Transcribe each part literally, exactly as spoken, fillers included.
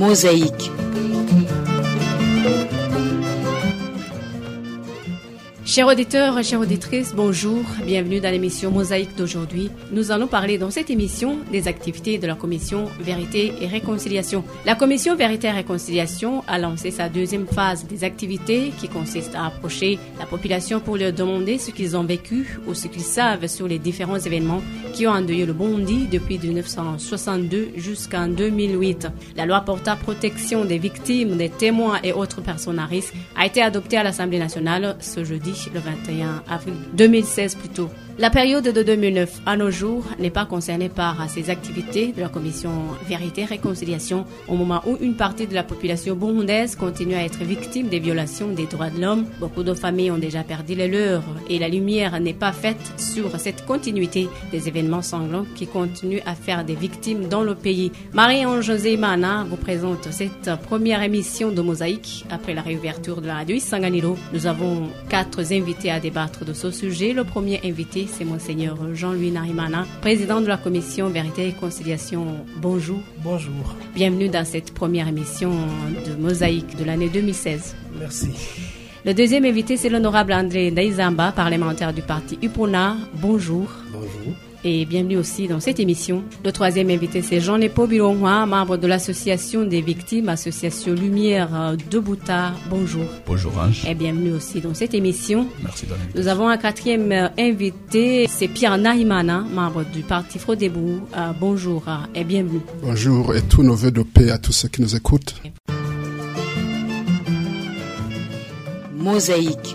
Mosaïque. Chers auditeurs, chères auditrices, bonjour, bienvenue dans l'émission Mosaïque d'aujourd'hui. Nous allons parler dans cette émission des activités de la commission Vérité et Réconciliation. La commission Vérité et Réconciliation a lancé sa deuxième phase des activités qui consiste à approcher la population pour leur demander ce qu'ils ont vécu ou ce qu'ils savent sur les différents événements qui ont endeuillé le Burundi depuis dix-neuf cent soixante-deux jusqu'en deux mille huit. La loi portant protection des victimes, des témoins et autres personnes à risque a été adoptée à l'Assemblée nationale ce jeudi, le vingt et un avril deux mille seize plutôt. La période de deux mille neuf à nos jours n'est pas concernée par ces activités de la commission Vérité et Réconciliation au moment où une partie de la population burundaise continue à être victime des violations des droits de l'homme. Beaucoup de familles ont déjà perdu les leurs et la lumière n'est pas faite sur cette continuité des événements sanglants qui continuent à faire des victimes dans le pays. Marie-Ange Zeimana vous présente cette première émission de Mosaïque après la réouverture de la radio Isanganiro. Nous avons quatre invités à débattre de ce sujet. Le premier invité, c'est Monseigneur Jean-Louis Nahimana, président de la commission Vérité et Réconciliation. Bonjour. Bonjour. Bienvenue dans cette première émission de Mosaïque de l'année deux mille seize. Merci. Le deuxième invité, c'est l'honorable André Ndaizamba, parlementaire du parti U P O N A. Bonjour. Bonjour. Et bienvenue aussi dans cette émission. Le troisième invité, c'est Jean-Nepo Bironwa, membre de l'association des victimes, association Lumière de Bouta. Bonjour. Bonjour Ange. Et bienvenue aussi dans cette émission. Merci de l'invitation. Nous avons un quatrième invité, c'est Pierre Nahimana, membre du parti Frodebou. Euh, bonjour et bienvenue. Bonjour et tous nos vœux de paix à tous ceux qui nous écoutent. Mosaïque.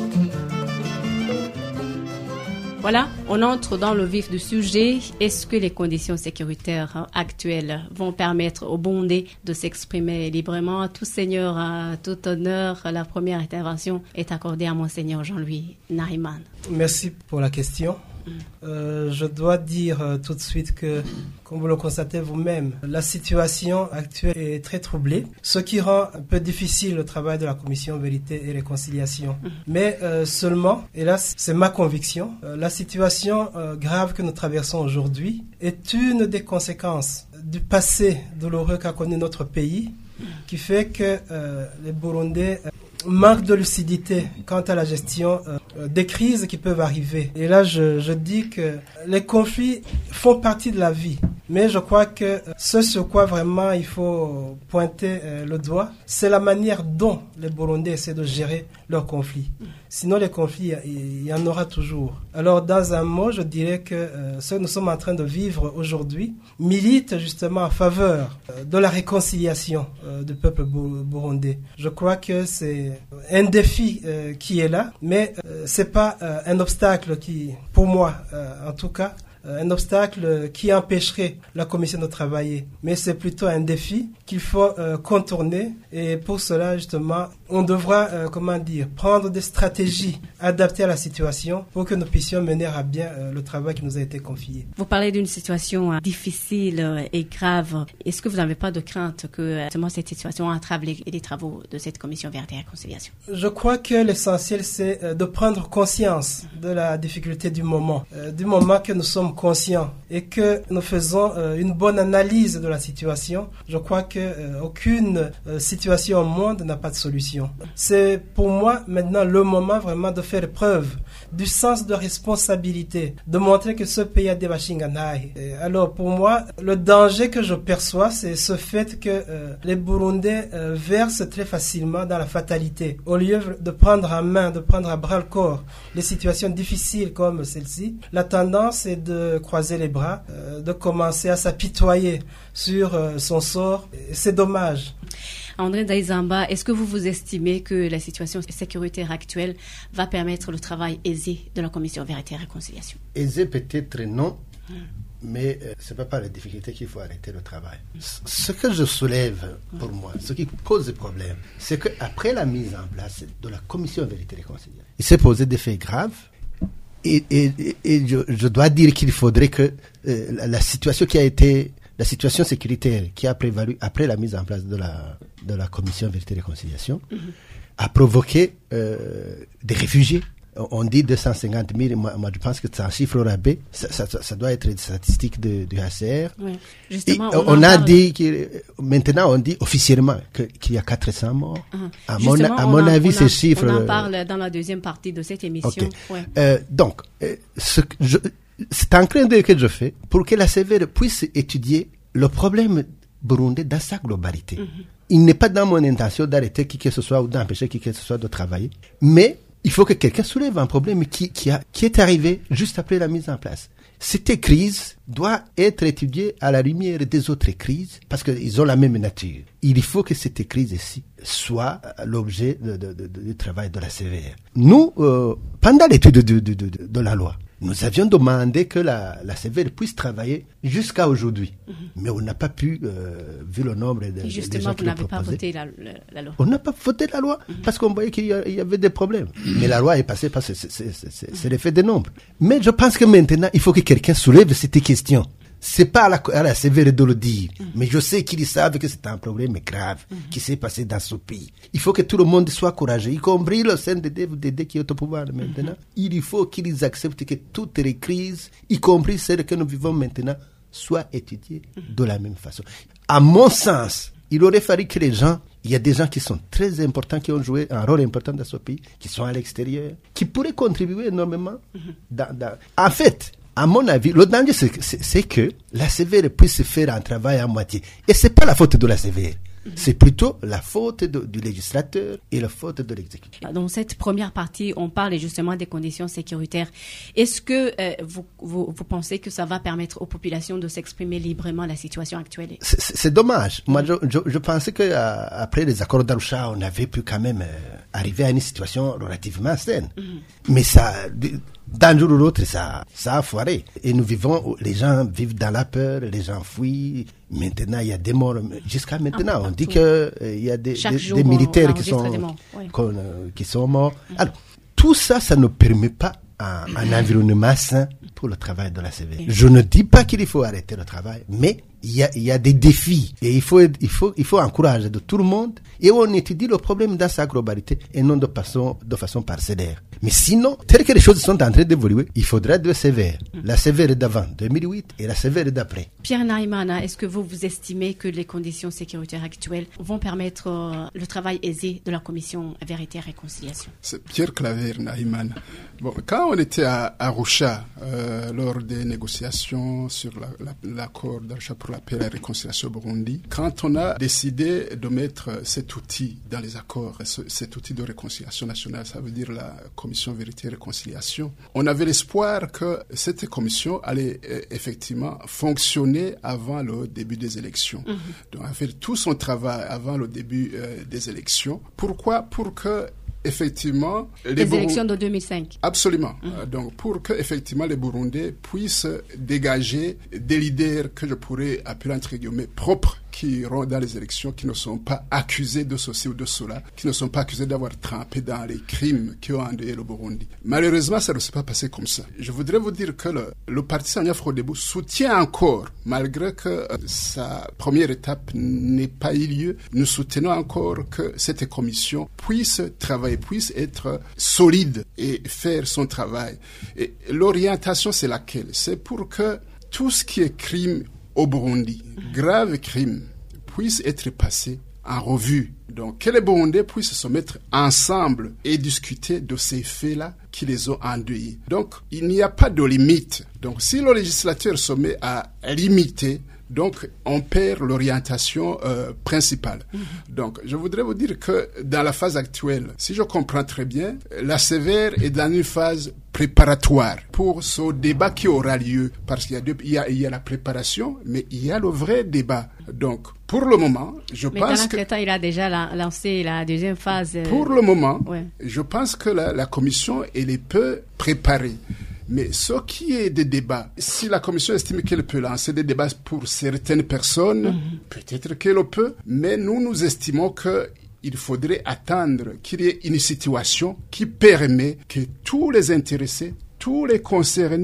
Voilà, on entre dans le vif du sujet. Est-ce que les conditions sécuritaires actuelles vont permettre aux Burundais de s'exprimer librement? À tout seigneur, à tout honneur, la première intervention est accordée à Monseigneur Jean-Louis Nahimana. Merci pour la question. Mm. Euh, je dois dire euh, tout de suite que, comme vous le constatez vous-même, la situation actuelle est très troublée, ce qui rend un peu difficile le travail de la commission Vérité et Réconciliation. Mm. Mais euh, seulement, et là c'est ma conviction, euh, la situation euh, grave que nous traversons aujourd'hui est une des conséquences du passé douloureux qu'a connu notre pays, mm. qui fait que euh, les Burundais euh, manque de lucidité quant à la gestion euh, des crises qui peuvent arriver. Et là, je, je dis que les conflits font partie de la vie. Mais je crois que ce sur quoi vraiment il faut pointer euh, le doigt, c'est la manière dont les Burundais essaient de gérer leurs conflits. Sinon, les conflits, il y en aura toujours. Alors, dans un mot, je dirais que euh, ce que nous sommes en train de vivre aujourd'hui milite justement en faveur euh, de la réconciliation euh, du peuple burundais. Je crois que c'est un défi euh, qui est là, mais euh, c'est pas euh, un obstacle qui, pour moi, euh, en tout cas, un obstacle qui empêcherait la commission de travailler, mais c'est plutôt un défi qu'il faut euh, contourner, et pour cela justement on devra euh, comment dire prendre des stratégies adaptées à la situation pour que nous puissions mener à bien euh, le travail qui nous a été confié. Vous parlez d'une situation euh, difficile euh, et grave. Est-ce que vous n'avez pas de crainte que euh, justement cette situation entrave les, les travaux de cette commission Vérité et Réconciliation? Je crois que l'essentiel c'est euh, de prendre conscience de la difficulté du moment, euh, du moment que nous sommes conscients et que nous faisons euh, une bonne analyse de la situation. Je crois que euh, aucune euh, situation au monde n'a pas de solution. C'est pour moi maintenant le moment vraiment de faire preuve du sens de responsabilité, de montrer que ce pays a des Bashinganai. Alors pour moi, le danger que je perçois, c'est ce fait que euh, les Burundais euh, versent très facilement dans la fatalité. Au lieu de prendre en main, de prendre à bras le corps les situations difficiles comme celle-ci, la tendance est de croiser les bras, euh, de commencer à s'apitoyer sur euh, son sort. C'est dommage. André Ndaizamba, est-ce que vous vous estimez que la situation sécuritaire actuelle va permettre le travail aisé de la commission Vérité et Réconciliation? Aisé peut-être non, hum. mais euh, ce n'est pas par la difficulté qu'il faut arrêter le travail. Hum. Ce que je soulève pour hum. moi, ce qui pose des problèmes, c'est qu'après la mise en place de la commission Vérité et Réconciliation, il s'est posé des faits graves. Et, et, et je, je dois dire qu'il faudrait que euh, la, la situation qui a été, la situation sécuritaire qui a prévalu après la mise en place de la, de la commission Vérité et Réconciliation, mm-hmm. a provoqué euh, des réfugiés on dit deux cent cinquante mille, moi, moi je pense que c'est un chiffre rabais, ça, ça, ça doit être des statistiques de, du H C R. Oui. Justement, Et, on, on a parle... dit, que, maintenant on dit officiellement que, qu'il y a quatre cents morts. Uh-huh. À mon, à mon en, avis, ces en, chiffres... On en parle dans la deuxième partie de cette émission. Okay. Ouais. Euh, donc, euh, ce que je, c'est un clin d'œil que je fais pour que la C V R puisse étudier le problème burundais dans sa globalité. Mm-hmm. Il n'est pas dans mon intention d'arrêter qui que ce soit ou d'empêcher qui que ce soit de travailler, mais il faut que quelqu'un soulève un problème qui, qui, a, qui est arrivé juste après la mise en place. Cette crise doit être étudiée à la lumière des autres crises parce qu'ils ont la même nature. Il faut que cette crise-ci soit l'objet de, de, de, de, du travail de la C V R. Nous, euh, pendant l'étude de, de, de, de, de la loi, nous avions demandé que la, la C V R puisse travailler jusqu'à aujourd'hui. Mm-hmm. Mais on n'a pas pu, euh, vu le nombre de, Et justement, de gens qui l'ont vous n'avez pas proposé. voté la, la, la loi. On n'a pas voté la loi mm-hmm. parce qu'on voyait qu'il y, a, il y avait des problèmes. Mm-hmm. Mais la loi est passée parce que c'est, c'est, c'est, c'est, c'est l'effet des nombres. Mais je pense que maintenant, il faut que quelqu'un soulève cette question. C'est pas à la, à la C V R de le dire, mm-hmm. mais je sais qu'ils savent que c'est un problème grave mm-hmm. qui s'est passé dans ce pays. Il faut que tout le monde soit courageux, y compris le C N D D qui est au pouvoir maintenant. Mm-hmm. Il faut qu'ils acceptent que toutes les crises, y compris celles que nous vivons maintenant, soient étudiées mm-hmm. de la même façon. À mon sens, il aurait fallu que les gens, il y a des gens qui sont très importants, qui ont joué un rôle important dans ce pays, qui sont à l'extérieur, qui pourraient contribuer énormément. Mm-hmm. Dans, dans... En fait, à mon avis, le danger, c'est, c'est, c'est que la C V R puisse faire un travail à moitié. Et c'est pas la faute de la C V R. Mm-hmm. C'est plutôt la faute de, du législateur et la faute de l'exécutif. Dans cette première partie, on parle justement des conditions sécuritaires. Est-ce que euh, vous, vous, vous pensez que ça va permettre aux populations de s'exprimer librement la situation actuelle? C'est, c'est, c'est dommage. Moi, je, je, je pensais qu'après les accords d'Arusha, on avait pu quand même euh, arriver à une situation relativement saine. Mm-hmm. Mais ça... d'un jour ou l'autre, ça, ça a foiré. Et nous vivons, les gens vivent dans la peur, les gens fuient. Maintenant, il y a des morts. Jusqu'à maintenant, on dit qu'il euh, y a des, des, jour, des militaires qui sont, oui. euh, qui sont morts. Mm-hmm. Alors, tout ça, ça ne permet pas un, un environnement sain pour le travail de la C V R. Mm-hmm. Je ne dis pas qu'il faut arrêter le travail, mais il y a, il y a des défis. Et il faut, il faut, il faut encourager de tout le monde. Et on étudie le problème dans sa globalité et non de façon, de façon parcellaire. Mais sinon, telles que les choses sont en train d'évoluer, il faudra deux C V R. La C V R d'avant, deux mille huit, et la C V R d'après. Pierre Naïmana, est-ce que vous, vous estimez que les conditions sécuritaires actuelles vont permettre euh, le travail aisé de la commission Vérité et Réconciliation? C'est Pierre Claver Naïmana. Bon, quand on était à Arusha, euh, lors des négociations sur la, la, l'accord d'Arusha pour la paix et la réconciliation au Burundi, quand on a décidé de mettre cet outil dans les accords, ce, cet outil de réconciliation nationale, ça veut dire la commission Vérité et Réconciliation, on avait l'espoir que cette commission allait euh, effectivement fonctionner avant le début des élections. Mm-hmm. Donc, elle fait tout son travail avant le début euh, des élections. Pourquoi? Pour que effectivement, les, les Burund... élections de deux mille cinq. Absolument. Mm-hmm. Donc, pour que effectivement les Burundais puissent dégager des leaders que je pourrais appeler entre guillemets propres, qui iront dans les élections, qui ne sont pas accusés de ceci ou de cela, qui ne sont pas accusés d'avoir trempé dans les crimes qui ont endeuillé le Burundi. Malheureusement, ça ne s'est pas passé comme ça. Je voudrais vous dire que le, le parti Sanyafrodebo soutient encore, malgré que euh, sa première étape n'ait pas eu lieu, nous soutenons encore que cette commission puisse travailler, puisse être solide et faire son travail. Et l'orientation, c'est laquelle? C'est pour que tout ce qui est crime au Burundi, grave crime, puisse être passé en revue. Donc, que les Burundais puissent se mettre ensemble et discuter de ces faits-là qui les ont endeuillés. Donc, il n'y a pas de limite. Donc, si le législateur se met à limiter, donc on perd l'orientation euh, principale. Mmh. Donc, je voudrais vous dire que dans la phase actuelle, si je comprends très bien, la C V R est dans une phase préparatoire pour ce débat qui aura lieu. Parce qu'il y a, deux, il y a, il y a la préparation, mais il y a le vrai débat. Donc, pour le moment, je mais pense que... Mais dans il a déjà la, lancé la deuxième phase. Euh... Pour le moment, ouais. je pense que la, la commission, elle est peu préparée. Mais ce qui est des débats, si la commission estime qu'elle peut lancer des débats pour certaines personnes, mm-hmm. peut-être qu'elle peut, mais nous, nous estimons qu'il faudrait attendre qu'il y ait une situation qui permet que tous les intéressés, tous les concernés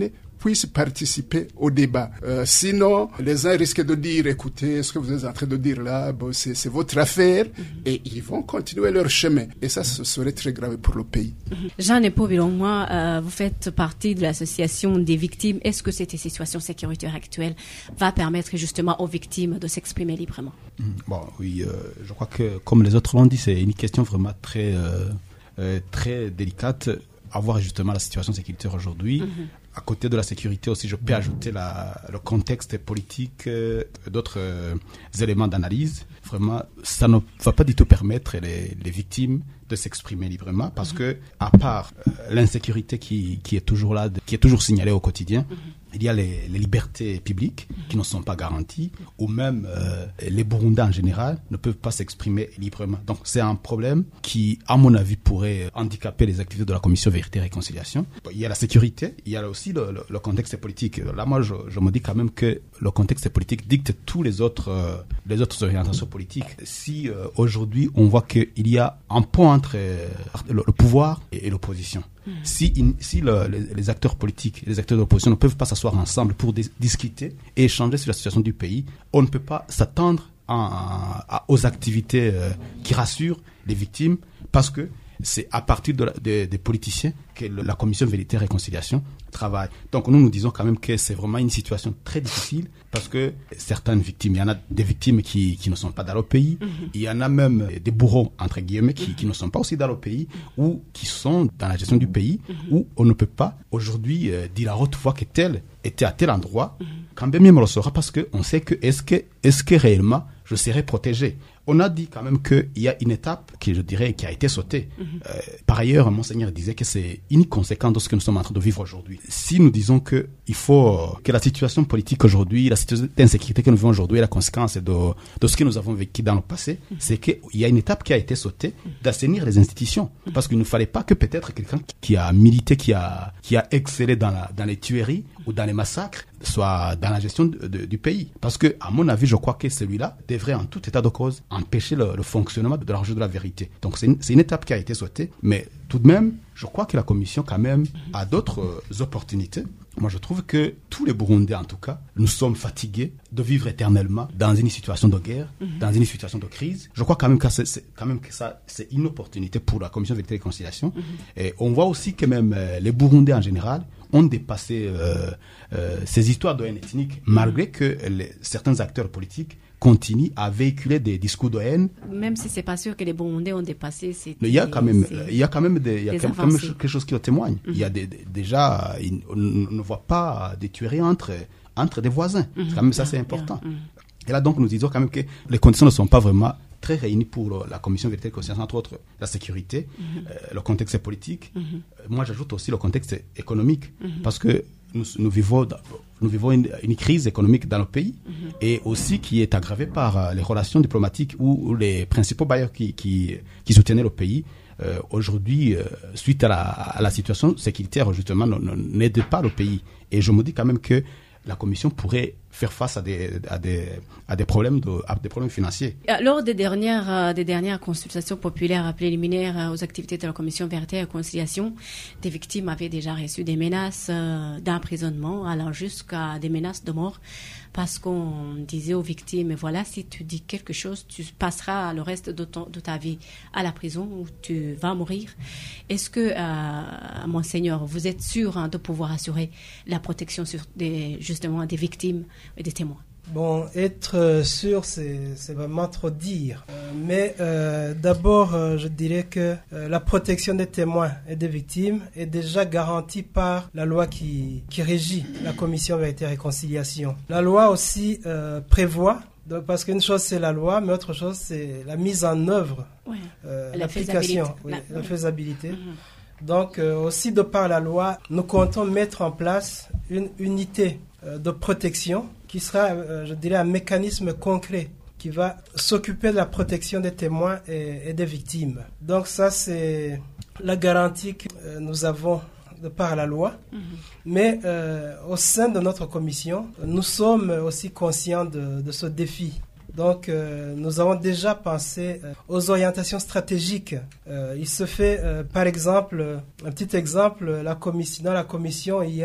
puissent participer au débat. Euh, sinon, les uns risquent de dire, écoutez, ce que vous êtes en train de dire là, bon, c'est, c'est votre affaire, mm-hmm. et ils vont continuer leur chemin. Et ça, ce serait très grave pour le pays. Mm-hmm. Jean Nepo-Bilongwa, euh, vous faites partie de l'association des victimes. Est-ce que cette situation sécuritaire actuelle va permettre justement aux victimes de s'exprimer librement? Mmh, bon, oui, euh, je crois que, comme les autres l'ont dit, c'est une question vraiment très, euh, euh, très délicate à voir justement la situation sécuritaire aujourd'hui. Mmh. À côté de la sécurité aussi, je peux ajouter la, le contexte politique, euh, d'autres euh, éléments d'analyse. Vraiment, ça ne va pas du tout permettre les, les victimes de s'exprimer librement parce mmh. que, à part euh, l'insécurité qui, qui est toujours là, qui est toujours signalée au quotidien, mmh. il y a les, les libertés publiques mmh. qui ne sont pas garanties, ou même euh, les Burundais en général ne peuvent pas s'exprimer librement. Donc c'est un problème qui, à mon avis, pourrait handicaper les activités de la Commission Vérité et Réconciliation. Bon, il y a la sécurité, il y a aussi le, le, le contexte politique. Là, moi, je, je me dis quand même que le contexte politique dicte tous les autres, euh, les autres orientations politiques. Si euh, aujourd'hui on voit qu'il y a un pont entre euh, le, le pouvoir et, et l'opposition, mmh. si, in, si le, les, les acteurs politiques et les acteurs de l'opposition ne peuvent pas s'asseoir ensemble pour dis- discuter et échanger sur la situation du pays, on ne peut pas s'attendre à, à, aux activités euh, qui rassurent les victimes, parce que c'est à partir de la, de, des politiciens que le, la Commission Vérité et Réconciliation travaille. Donc nous nous disons quand même que c'est vraiment une situation très difficile, parce que certaines victimes, il y en a des victimes qui, qui ne sont pas dans le pays, mm-hmm. il y en a même des bourreaux, entre guillemets, qui, mm-hmm. qui ne sont pas aussi dans le pays, ou qui sont dans la gestion du pays, mm-hmm. où on ne peut pas aujourd'hui euh, dire à haute voix que tel était à tel endroit, mm-hmm. quand bien même on le saura, parce qu'on sait que est-ce que, est-ce que réellement je serai protégé. On a dit quand même qu'il y a une étape qui, je dirais, qui a été sautée. Mm-hmm. Euh, par ailleurs, Monseigneur disait que c'est inconséquent de ce que nous sommes en train de vivre aujourd'hui. Si nous disons que il faut que la situation politique aujourd'hui, la situation d'insécurité que nous vivons aujourd'hui est la conséquence de, de ce que nous avons vécu dans le passé, mm-hmm. c'est qu'il y a une étape qui a été sautée d'assainir les institutions. Mm-hmm. Parce qu'il ne fallait pas que peut-être quelqu'un qui a milité, qui a, qui a excellé dans, la, dans les tueries ou dans les massacres, soit dans la gestion de, de, du pays. Parce que, à mon avis, je crois que celui-là devrait, en tout état de cause, empêcher le, le fonctionnement de la recherche de la vérité. Donc, c'est une, c'est une étape qui a été sautée. Mais tout de même, je crois que la Commission, quand même, a d'autres euh, opportunités. Moi, je trouve que tous les Burundais, en tout cas, nous sommes fatigués de vivre éternellement dans une situation de guerre, mm-hmm. dans une situation de crise. Je crois quand même que, c'est, c'est, quand même que ça, c'est une opportunité pour la Commission Vérité et Réconciliation. Mm-hmm. Et on voit aussi que même euh, les Burundais, en général, ont dépassé euh, euh, ces histoires de haine ethnique, malgré que les, certains acteurs politiques continuent à véhiculer des discours de haine. Même si c'est pas sûr que les Burundais ont dépassé ces... Il y a quand même, il y a quand même, des, il y a quand même quelque chose qui le témoigne. Mm-hmm. Il y a des, des, déjà, on ne voit pas des tueries entre, entre des voisins. Mm-hmm. Quand même, ça, c'est important. Mm-hmm. Et là, donc, nous disons quand même que les conditions ne sont pas vraiment très réunies pour la Commission Vérité et Réconciliation, entre autres la sécurité, mm-hmm. euh, le contexte politique. Mm-hmm. Moi, j'ajoute aussi le contexte économique, mm-hmm. parce que nous, nous vivons, nous vivons une, une crise économique dans le pays, mm-hmm. et aussi qui est aggravée par euh, les relations diplomatiques où, où les principaux bailleurs qui, qui, qui soutenaient le pays, euh, aujourd'hui, euh, suite à la, à la situation sécuritaire, justement, n'aident pas le pays. Et je me dis quand même que la Commission pourrait faire face à des, à des, à des, problèmes, de, à des problèmes financiers. Lors des dernières, euh, des dernières consultations populaires préliminaires euh, aux activités de la Commission Vérité et Réconciliation, des victimes avaient déjà reçu des menaces euh, d'emprisonnement, allant jusqu'à des menaces de mort, parce qu'on disait aux victimes, voilà, si tu dis quelque chose, tu passeras le reste de, ton, de ta vie à la prison ou tu vas mourir. Est-ce que, euh, Monseigneur, vous êtes sûr hein, de pouvoir assurer la protection sur des, justement des victimes et des témoins? Bon, être sûr, c'est, c'est vraiment trop dire. Euh, mais euh, d'abord, euh, je dirais que euh, la protection des témoins et des victimes est déjà garantie par la loi qui, qui régit la Commission Vérité et Réconciliation. La loi aussi euh, prévoit, donc, parce qu'une chose c'est la loi, mais autre chose c'est la mise en œuvre, ouais. euh, la l'application, faisabilité. Oui, la, la faisabilité. Mm-hmm. Donc euh, aussi de par la loi, nous comptons mettre en place une unité euh, de protection qui sera, euh, je dirais, un mécanisme concret qui va s'occuper de la protection des témoins et, et des victimes. Donc ça, c'est la garantie que euh, nous avons de par la loi. Mm-hmm. Mais euh, au sein de notre commission, nous sommes aussi conscients de, de ce défi. Donc, euh, nous avons déjà pensé euh, aux orientations stratégiques. Euh, il se fait, euh, par exemple, un petit exemple, la commission, dans la commission, il y a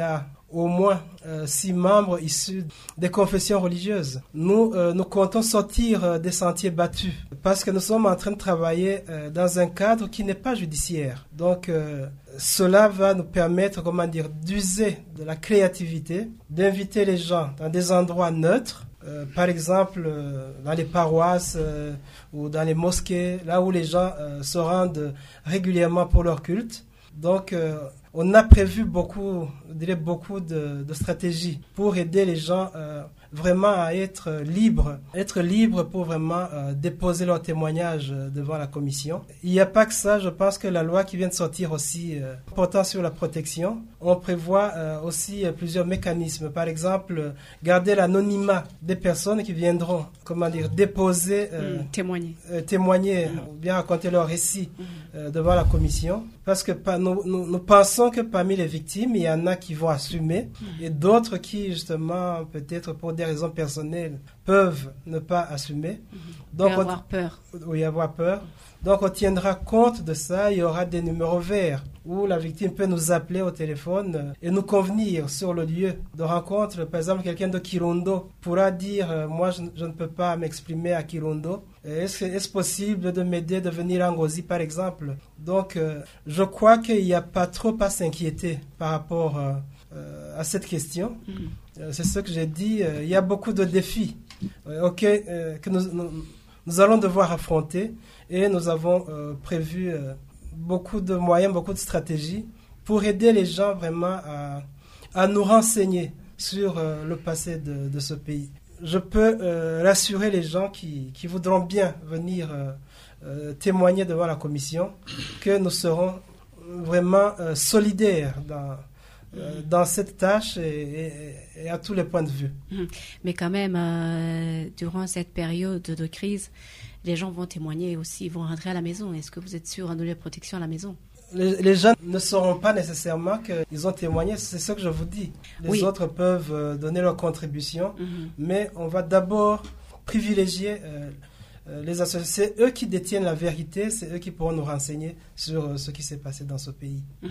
au moins euh, six membres issus des confessions religieuses. Nous, euh, nous comptons sortir euh, des sentiers battus parce que nous sommes en train de travailler euh, dans un cadre qui n'est pas judiciaire. Donc, euh, cela va nous permettre, comment dire, d'user de la créativité, d'inviter les gens dans des endroits neutres, euh, par exemple euh, dans les paroisses euh, ou dans les mosquées, là où les gens euh, se rendent régulièrement pour leur culte. Donc, euh, on a prévu beaucoup, je dirais beaucoup de, de stratégies pour aider les gens euh, vraiment à être libres, être libres pour vraiment euh, déposer leur témoignage devant la commission. Il n'y a pas que ça, je pense que la loi qui vient de sortir aussi, euh, portant sur la protection, on prévoit euh, aussi euh, plusieurs mécanismes. Par exemple, euh, garder l'anonymat des personnes qui viendront, comment dire, déposer, euh, mmh, témoigner, euh, témoigner mmh. ou bien raconter leur récit mmh. euh, devant la commission. Parce que pa- nous, nous, nous pensons que parmi les victimes, il y en a qui vont assumer mmh. et d'autres qui, justement, peut-être pour des raisons personnelles, peuvent ne pas assumer. Mmh. Donc, et on, avoir peur. Oui, avoir peur. Donc, on tiendra compte de ça. Il y aura des numéros verts où la victime peut nous appeler au téléphone et nous convenir sur le lieu de rencontre. Par exemple, quelqu'un de Kirundo pourra dire euh, « Moi, je, je ne peux pas m'exprimer à Kirundo. Est-ce, est-ce possible de m'aider de venir à Ngozi, par exemple ?» Donc, euh, je crois qu'il n'y a pas trop à s'inquiéter par rapport euh, euh, à cette question. Mmh. Euh, c'est ce que j'ai dit. Euh, il y a beaucoup de défis euh, auxquels euh, que nous, nous, nous allons devoir affronter. Et nous avons euh, prévu euh, beaucoup de moyens, beaucoup de stratégies pour aider les gens vraiment à, à nous renseigner sur euh, le passé de, de ce pays. Je peux euh, rassurer les gens qui, qui voudront bien venir euh, euh, témoigner devant la commission que nous serons vraiment euh, solidaires dans, euh, dans cette tâche et, et, et à tous les points de vue. Mais quand même, euh, durant cette période de crise, les gens vont témoigner aussi, ils vont rentrer à la maison. Est-ce que vous êtes sûr de donner la protection à la maison? Les, les gens ne sauront pas nécessairement qu'ils ont témoigné, c'est ce que je vous dis. Les oui. autres peuvent donner leur contribution, mm-hmm. mais on va d'abord privilégier euh, les associations. C'est eux qui détiennent la vérité, c'est eux qui pourront nous renseigner sur ce qui s'est passé dans ce pays. Mm-hmm.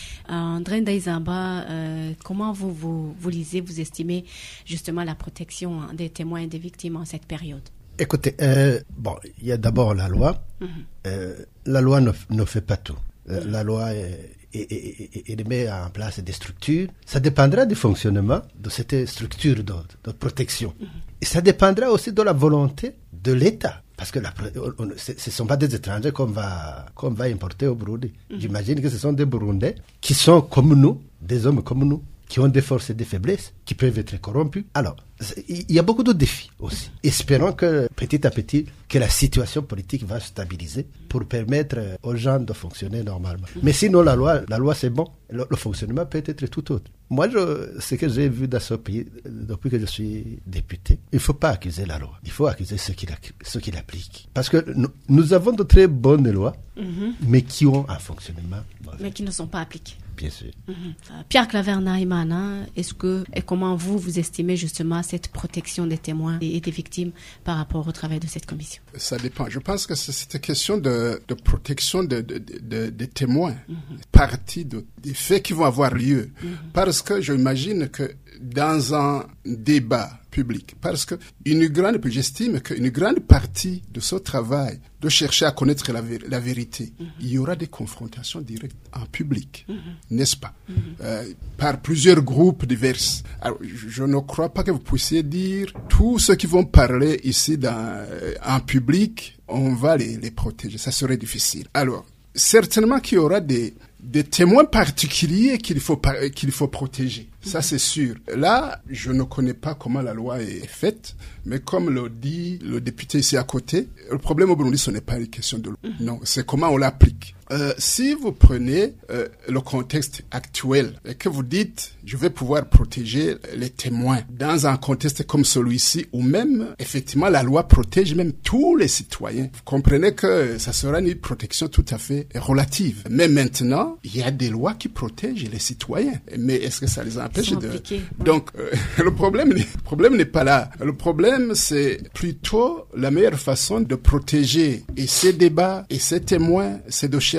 André Ndaizamba, euh, comment vous, vous, vous lisez, vous estimez justement la protection des témoins et des victimes en cette période? Écoutez, euh, bon, il y a d'abord la loi. Mm-hmm. Euh, la loi ne, ne fait pas tout. Euh, mm-hmm. La loi est, est, est, est, est met en place des structures. Ça dépendra du fonctionnement de cette structure de, de protection. Mm-hmm. Et ça dépendra aussi de la volonté de l'État. Parce que la, on, ce ne sont pas des étrangers qu'on va, qu'on va importer au Burundi. Mm-hmm. J'imagine que ce sont des Burundais qui sont comme nous, des hommes comme nous, qui ont des forces et des faiblesses, qui peuvent être corrompus. Alors, il y a beaucoup de défis aussi. Espérons que petit à petit, que la situation politique va se stabiliser pour permettre aux gens de fonctionner normalement. Mais sinon, la loi, la loi c'est bon. Le, le fonctionnement peut être tout autre. Moi, je, ce que j'ai vu dans ce pays, depuis que je suis député, il ne faut pas accuser la loi. Il faut accuser ceux qui, ceux qui l'appliquent. Parce que nous, nous avons de très bonnes lois, mm-hmm. mais qui ont un fonctionnement mauvais. Mais qui ne sont pas appliquées. Bien sûr. Mm-hmm. Euh, Pierre Claver-Naimana, est-ce que, et comment vous, vous estimez justement cette protection des témoins et des victimes par rapport au travail de cette commission? Ça dépend. Je pense que c'est cette question de, de protection de, de, de, des témoins, mm-hmm. partie de, des faits qui vont avoir lieu. Mm-hmm. Parce que j'imagine que dans un débat public, parce que une grande, j'estime qu'une grande partie de ce travail de chercher à connaître la, la vérité, mm-hmm. il y aura des confrontations directes en public, mm-hmm. n'est-ce pas, mm-hmm. euh, par plusieurs groupes divers. Alors, je, je ne crois pas que vous puissiez dire tous ceux qui vont parler ici dans, en public, on va les, les protéger. Ça serait difficile. Alors, certainement qu'il y aura des des témoins particuliers qu'il faut qu'il faut protéger. Ça, c'est sûr. Là, je ne connais pas comment la loi est faite, mais comme le dit le député ici à côté, le problème au Burundi, ce n'est pas une question de loi. Non, c'est comment on l'applique. Euh, si vous prenez euh, le contexte actuel et que vous dites, je vais pouvoir protéger les témoins dans un contexte comme celui-ci, où même, effectivement, la loi protège même tous les citoyens, vous comprenez que ça sera une protection tout à fait relative. Mais maintenant, il y a des lois qui protègent les citoyens. Mais est-ce que ça les empêche de... Donc, euh, le problème, le problème n'est pas là. Le problème, c'est plutôt la meilleure façon de protéger et ces débats et ces témoins, c'est de chercher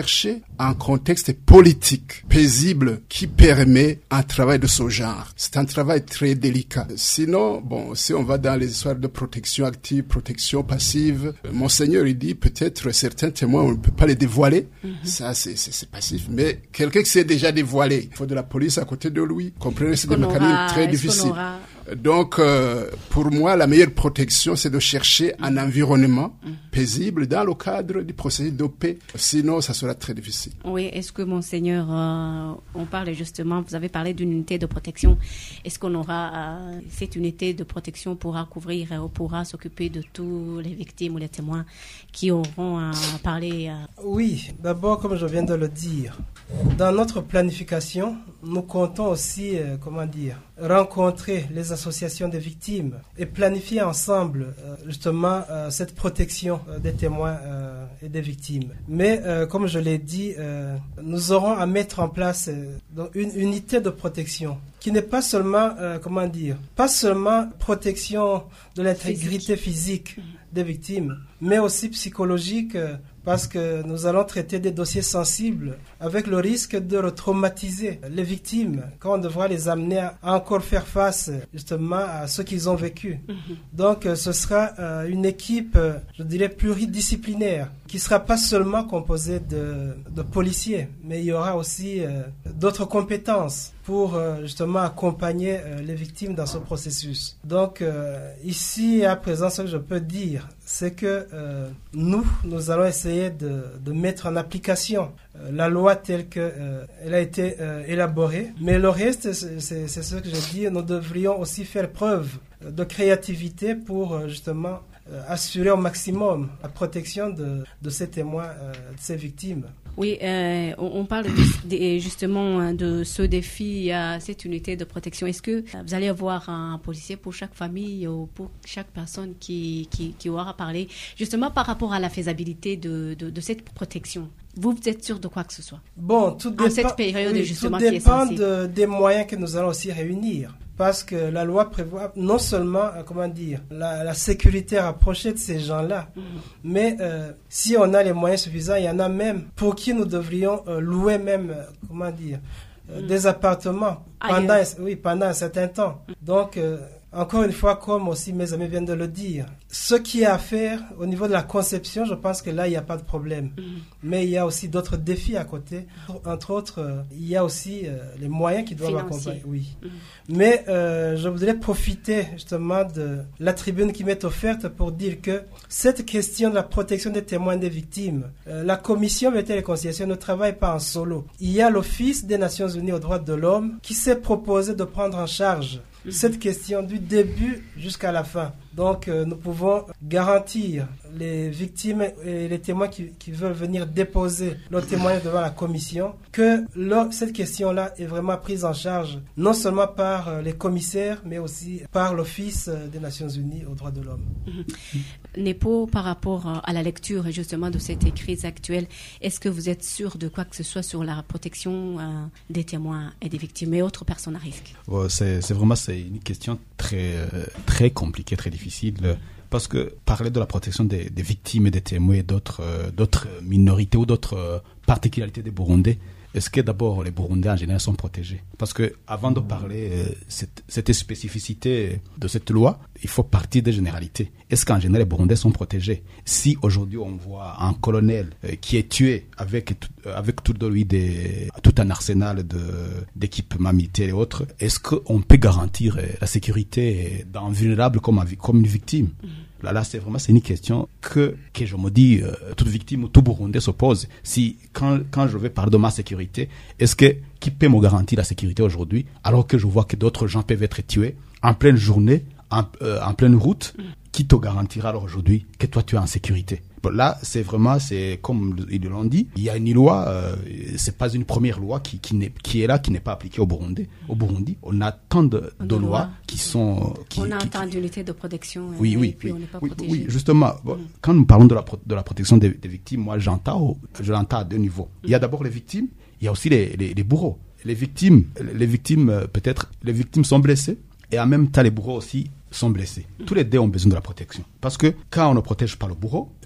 chercher un contexte politique paisible qui permet un travail de ce genre. C'est un travail très délicat. Sinon, bon, si on va dans les histoires de protection active, protection passive, Monseigneur, il dit peut-être certains témoins, on ne peut pas les dévoiler. Mm-hmm. Ça, c'est, c'est, c'est passif. Mais quelqu'un qui s'est déjà dévoilé, il faut de la police à côté de lui. Comprenez, c'est des mécanismes très difficiles. Aura... Donc, euh, pour moi, la meilleure protection, c'est de chercher un environnement mmh. paisible dans le cadre du processus de paix. Sinon, ça sera très difficile. Oui, est-ce que, Monseigneur, euh, on parle justement, vous avez parlé d'une unité de protection. Est-ce qu'on aura, euh, cette unité de protection pourra couvrir, euh, pourra s'occuper de tous les victimes ou les témoins qui auront à parler euh... Oui, d'abord, comme je viens de le dire, dans notre planification, nous comptons aussi, euh, comment dire, rencontrer les associations de victimes et planifier ensemble euh, justement euh, cette protection euh, des témoins euh, et des victimes. Mais euh, comme je l'ai dit, euh, nous aurons à mettre en place euh, une unité de protection qui n'est pas seulement, euh, comment dire, pas seulement protection de l'intégrité physique, physique des victimes, mais aussi psychologique, euh, parce que nous allons traiter des dossiers sensibles avec le risque de retraumatiser les victimes quand on devra les amener à encore faire face justement à ce qu'ils ont vécu. Mm-hmm. Donc euh, ce sera euh, une équipe, euh, je dirais, pluridisciplinaire qui ne sera pas seulement composée de, de policiers, mais il y aura aussi euh, d'autres compétences pour euh, justement accompagner euh, les victimes dans ce processus. Donc euh, ici à présent, ce que je peux dire, c'est que euh, nous, nous allons essayer de, de mettre en application euh, la loi telle qu'elle euh, a été euh, élaborée. Mais le reste, c'est, c'est, c'est ce que je dis, nous devrions aussi faire preuve de créativité pour euh, justement euh, assurer au maximum la protection de, de ces témoins, euh, de ces victimes. Oui, euh, on, on parle de, de, justement de ce défi à cette unité de protection. Est-ce que vous allez avoir un policier pour chaque famille ou pour chaque personne qui, qui, qui aura parlé, justement par rapport à la faisabilité de, de, de cette protection? Vous, vous êtes sûr de quoi que ce soit? Bon, tout dépend, en cette période oui, justement tout qui est sensible. Tout dépend de, des moyens que nous allons aussi réunir. Parce que la loi prévoit non seulement, comment dire, la, la sécurité rapprochée de ces gens-là, mmh. mais euh, si on a les moyens suffisants, il y en a même pour qui nous devrions euh, louer même, euh, comment dire, euh, mmh. des appartements pendant, oui, pendant un certain temps. Donc, euh, encore une fois, comme aussi mes amis viennent de le dire, ce qui est à faire au niveau de la conception, je pense que là, il n'y a pas de problème. Mm. Mais il y a aussi d'autres défis à côté. Entre autres, euh, il y a aussi euh, les moyens qui doivent Financier. accompagner. Oui. Mm. Mais euh, je voudrais profiter justement de la tribune qui m'est offerte pour dire que cette question de la protection des témoins et des victimes, euh, la Commission Vérité et Réconciliation ne travaille pas en solo. Il y a l'Office des Nations Unies aux droits de l'homme qui s'est proposé de prendre en charge cette question du début jusqu'à la fin. Donc, euh, nous pouvons garantir les victimes et les témoins qui, qui veulent venir déposer leur témoignage devant la commission que le, cette question-là est vraiment prise en charge non seulement par euh, les commissaires, mais aussi par l'Office des Nations Unies aux droits de l'homme. Mm-hmm. Nepo, par rapport à la lecture justement de cette crise actuelle, est-ce que vous êtes sûr de quoi que ce soit sur la protection euh, des témoins et des victimes et autres personnes à risque? Bon, c'est, c'est vraiment c'est une question très, euh, très compliquée, très difficile. Parce que parler de la protection des, des victimes et des témoins et d'autres, euh, d'autres minorités ou d'autres euh, particularités des Burundais, est-ce que d'abord les Burundais en général sont protégés? Parce que avant de parler euh, cette, cette spécificité de cette loi, il faut partir des généralités. Est-ce qu'en général les Burundais sont protégés? Si aujourd'hui on voit un colonel euh, qui est tué avec euh, avec tout de lui des tout un arsenal de d'équipements militaires et autres, est-ce qu'on peut garantir euh, la sécurité d'un vulnérable comme comme une victime? Mm-hmm. Là, là, c'est vraiment c'est une question que, que je me dis, euh, toute victime ou tout Burundais se pose. Si, quand, quand je vais parler de ma sécurité, est-ce que, qui peut me garantir la sécurité aujourd'hui, alors que je vois que d'autres gens peuvent être tués en pleine journée, en, euh, en pleine route, qui te garantira alors aujourd'hui que toi tu es en sécurité? Bon, là, c'est vraiment, c'est comme ils l'ont dit, il y a une loi, euh, c'est pas une première loi qui, qui, n'est, qui est là, qui n'est pas appliquée au Burundi. Au Burundi, on a tant de, de, de lois loi. qui sont... Qui, on a qui, tant d'unités de protection. Oui, et oui, puis oui, on n'est pas oui, protégé. oui, justement, bon, mm. quand nous parlons de la, de la protection des, des victimes, moi j'entends, je l'entends à deux niveaux. Mm. Il y a d'abord les victimes, il y a aussi les, les, les bourreaux. Les victimes, les victimes, peut-être, les victimes sont blessées, et en même temps les bourreaux aussi sont blessés. Tous les deux ont besoin de la protection. Parce que quand on ne protège pas le bourreau,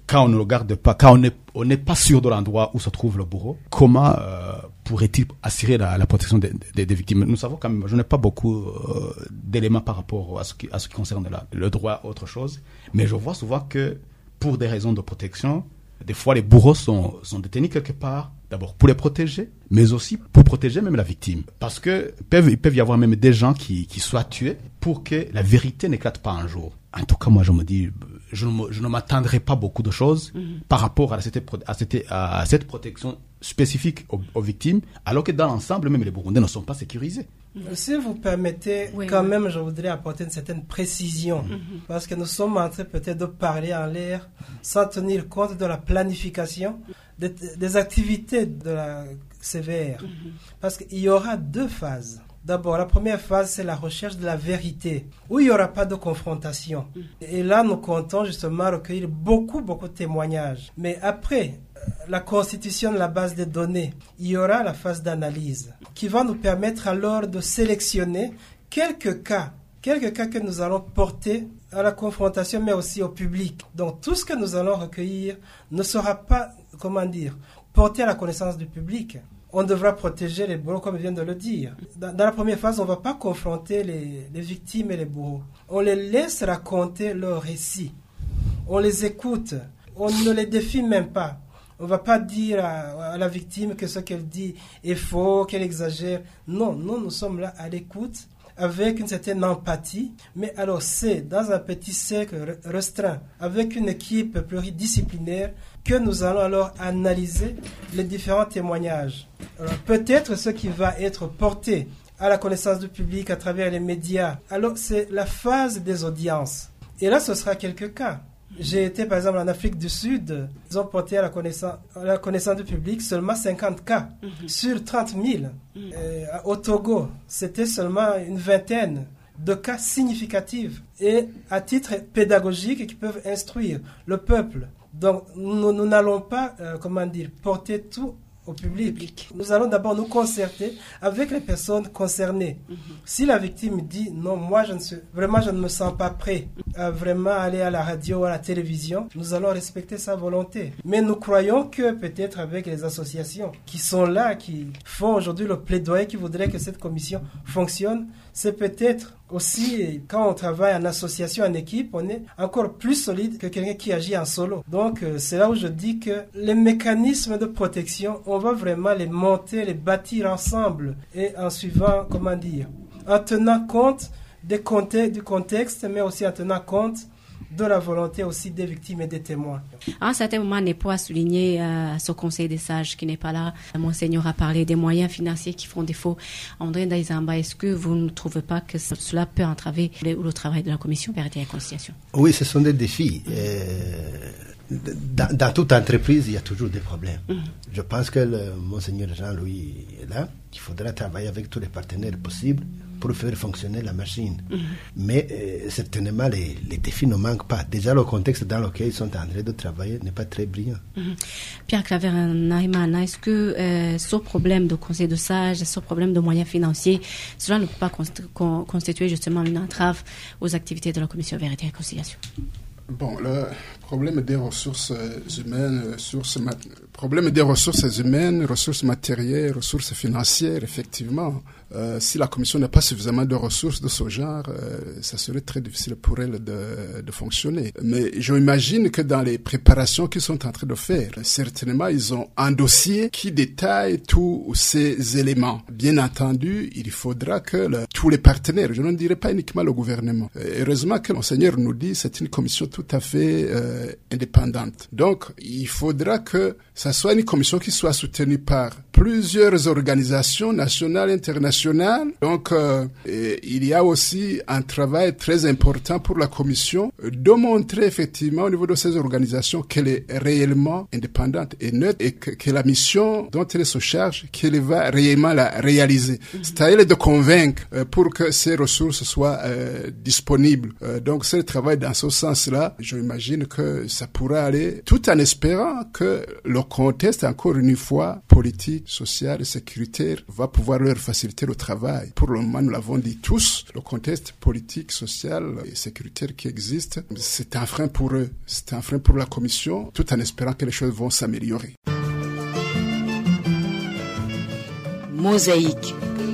quand on ne regarde pas, quand on n'est on n'est pas sûr de l'endroit où se trouve le bourreau, comment euh, pourrait-il assurer la, la protection des, des, des victimes? Nous savons quand même, je n'ai pas beaucoup euh, d'éléments par rapport à ce qui, à ce qui concerne la, le droit à autre chose, mais je vois souvent que pour des raisons de protection, des fois les bourreaux sont, sont détenus quelque part, d'abord pour les protéger, mais aussi pour protéger même la victime. Parce que peuvent, il peut y avoir même des gens qui, qui soient tués pour que la vérité n'éclate pas un jour. En tout cas, moi, je me dis, je ne, je ne m'attendrai pas beaucoup de choses mm-hmm. par rapport à cette, à cette, à cette protection spécifique aux, aux victimes, alors que dans l'ensemble, même les Burundais ne sont pas sécurisés. Si vous permettez, oui, quand oui. même, je voudrais apporter une certaine précision, mm-hmm. parce que nous sommes en train peut-être de parler en l'air sans tenir compte de la planification des, des activités de la C V R. Mm-hmm. Parce qu'il y aura deux phases. D'abord, la première phase, c'est la recherche de la vérité, où il n'y aura pas de confrontation. Mm. Et là, nous comptons justement recueillir beaucoup, beaucoup de témoignages. Mais après la constitution de la base de données, il y aura la phase d'analyse, qui va nous permettre alors de sélectionner quelques cas, quelques cas que nous allons porter à la confrontation, mais aussi au public. Donc, tout ce que nous allons recueillir ne sera pas, comment dire, porté à la connaissance du public. On devra protéger les bourreaux, comme je viens de le dire. Dans, dans la première phase, on ne va pas confronter les, les victimes et les bourreaux. On les laisse raconter leur récit. On les écoute. On ne les défie même pas. On ne va pas dire à, à la victime que ce qu'elle dit est faux, qu'elle exagère. Non, nous, nous sommes là à l'écoute, avec une certaine empathie. Mais alors, c'est dans un petit cercle restreint, avec une équipe pluridisciplinaire, que nous allons alors analyser les différents témoignages. Alors, peut-être ce qui va être porté à la connaissance du public à travers les médias. Alors, c'est la phase des audiences. Et là, ce sera quelques cas. J'ai été, par exemple, en Afrique du Sud. Ils ont porté à la connaissance, à la connaissance du public seulement cinquante cas mm-hmm. sur trente mille. Mm-hmm. Euh, au Togo, c'était seulement une vingtaine de cas significatifs et à titre pédagogique qui peuvent instruire le peuple. Donc, nous, nous n'allons pas, euh, comment dire, porter tout au public. public. Nous allons d'abord nous concerter avec les personnes concernées. Mm-hmm. Si la victime dit non, moi je ne suis, vraiment je ne me sens pas prêt à vraiment aller à la radio ou à la télévision, nous allons respecter sa volonté. Mais nous croyons que peut-être avec les associations qui sont là, qui font aujourd'hui le plaidoyer, qui voudraient que cette commission fonctionne, c'est peut-être aussi, quand on travaille en association, en équipe, on est encore plus solide que quelqu'un qui agit en solo. Donc, euh, c'est là où je dis que les mécanismes de protection, on va vraiment les monter, les bâtir ensemble et en suivant, comment dire, en tenant compte des contextes, du contexte, mais aussi en tenant compte de la volonté aussi des victimes et des témoins. À un certain moment, n'est pas souligné euh, ce conseil des sages qui n'est pas là. Monseigneur a parlé des moyens financiers qui font défaut. André Ndaizamba, est-ce que vous ne trouvez pas que cela peut entraver le, le travail de la Commission Vérité et Réconciliation? Oui, ce sont des défis. Euh, dans, dans toute entreprise, il y a toujours des problèmes. Mm-hmm. Je pense que le Monseigneur Jean-Louis est là. Il faudra travailler avec tous les partenaires possibles pour faire fonctionner la machine. Mm-hmm. Mais euh, certainement, les, les défis ne manquent pas. Déjà, le contexte dans lequel ils sont en train de travailler n'est pas très brillant. Mm-hmm. Pierre Claver Naïmana, est-ce que euh, ce problème de conseil de sages, ce problème de moyens financiers, cela ne peut pas const- con- constituer justement une entrave aux activités de la Commission Vérité et Réconciliation? Bon, le problème des ressources humaines, ressources mat- problème des ressources humaines, ressources matérielles, ressources financières, effectivement. Euh, si la Commission n'a pas suffisamment de ressources de ce genre, euh, ça serait très difficile pour elle de, de fonctionner. Mais j'imagine que dans les préparations qu'ils sont en train de faire, certainement ils ont un dossier qui détaille tous ces éléments. Bien entendu, il faudra que le, tous les partenaires, je ne dirais pas uniquement le gouvernement. Euh, heureusement que Monseigneur nous dit c'est une commission tout à fait euh, indépendante. Donc, il faudra que ça soit une commission qui soit soutenue par plusieurs organisations nationales, internationales. Donc, euh, il y a aussi un travail très important pour la Commission de montrer effectivement au niveau de ces organisations qu'elle est réellement indépendante et neutre et que, que la mission dont elle se charge, qu'elle va réellement la réaliser. Mm-hmm. C'est à elle de convaincre euh, pour que ces ressources soient euh, disponibles. Euh, donc, c'est le travail dans ce sens-là. J'imagine que ça pourra aller tout en espérant que le contexte, encore une fois, pour politique, sociale et sécuritaire va pouvoir leur faciliter le travail. Pour le moment, nous l'avons dit tous, le contexte politique, social et sécuritaire qui existe, c'est un frein pour eux, c'est un frein pour la Commission, tout en espérant que les choses vont s'améliorer. Mosaïque.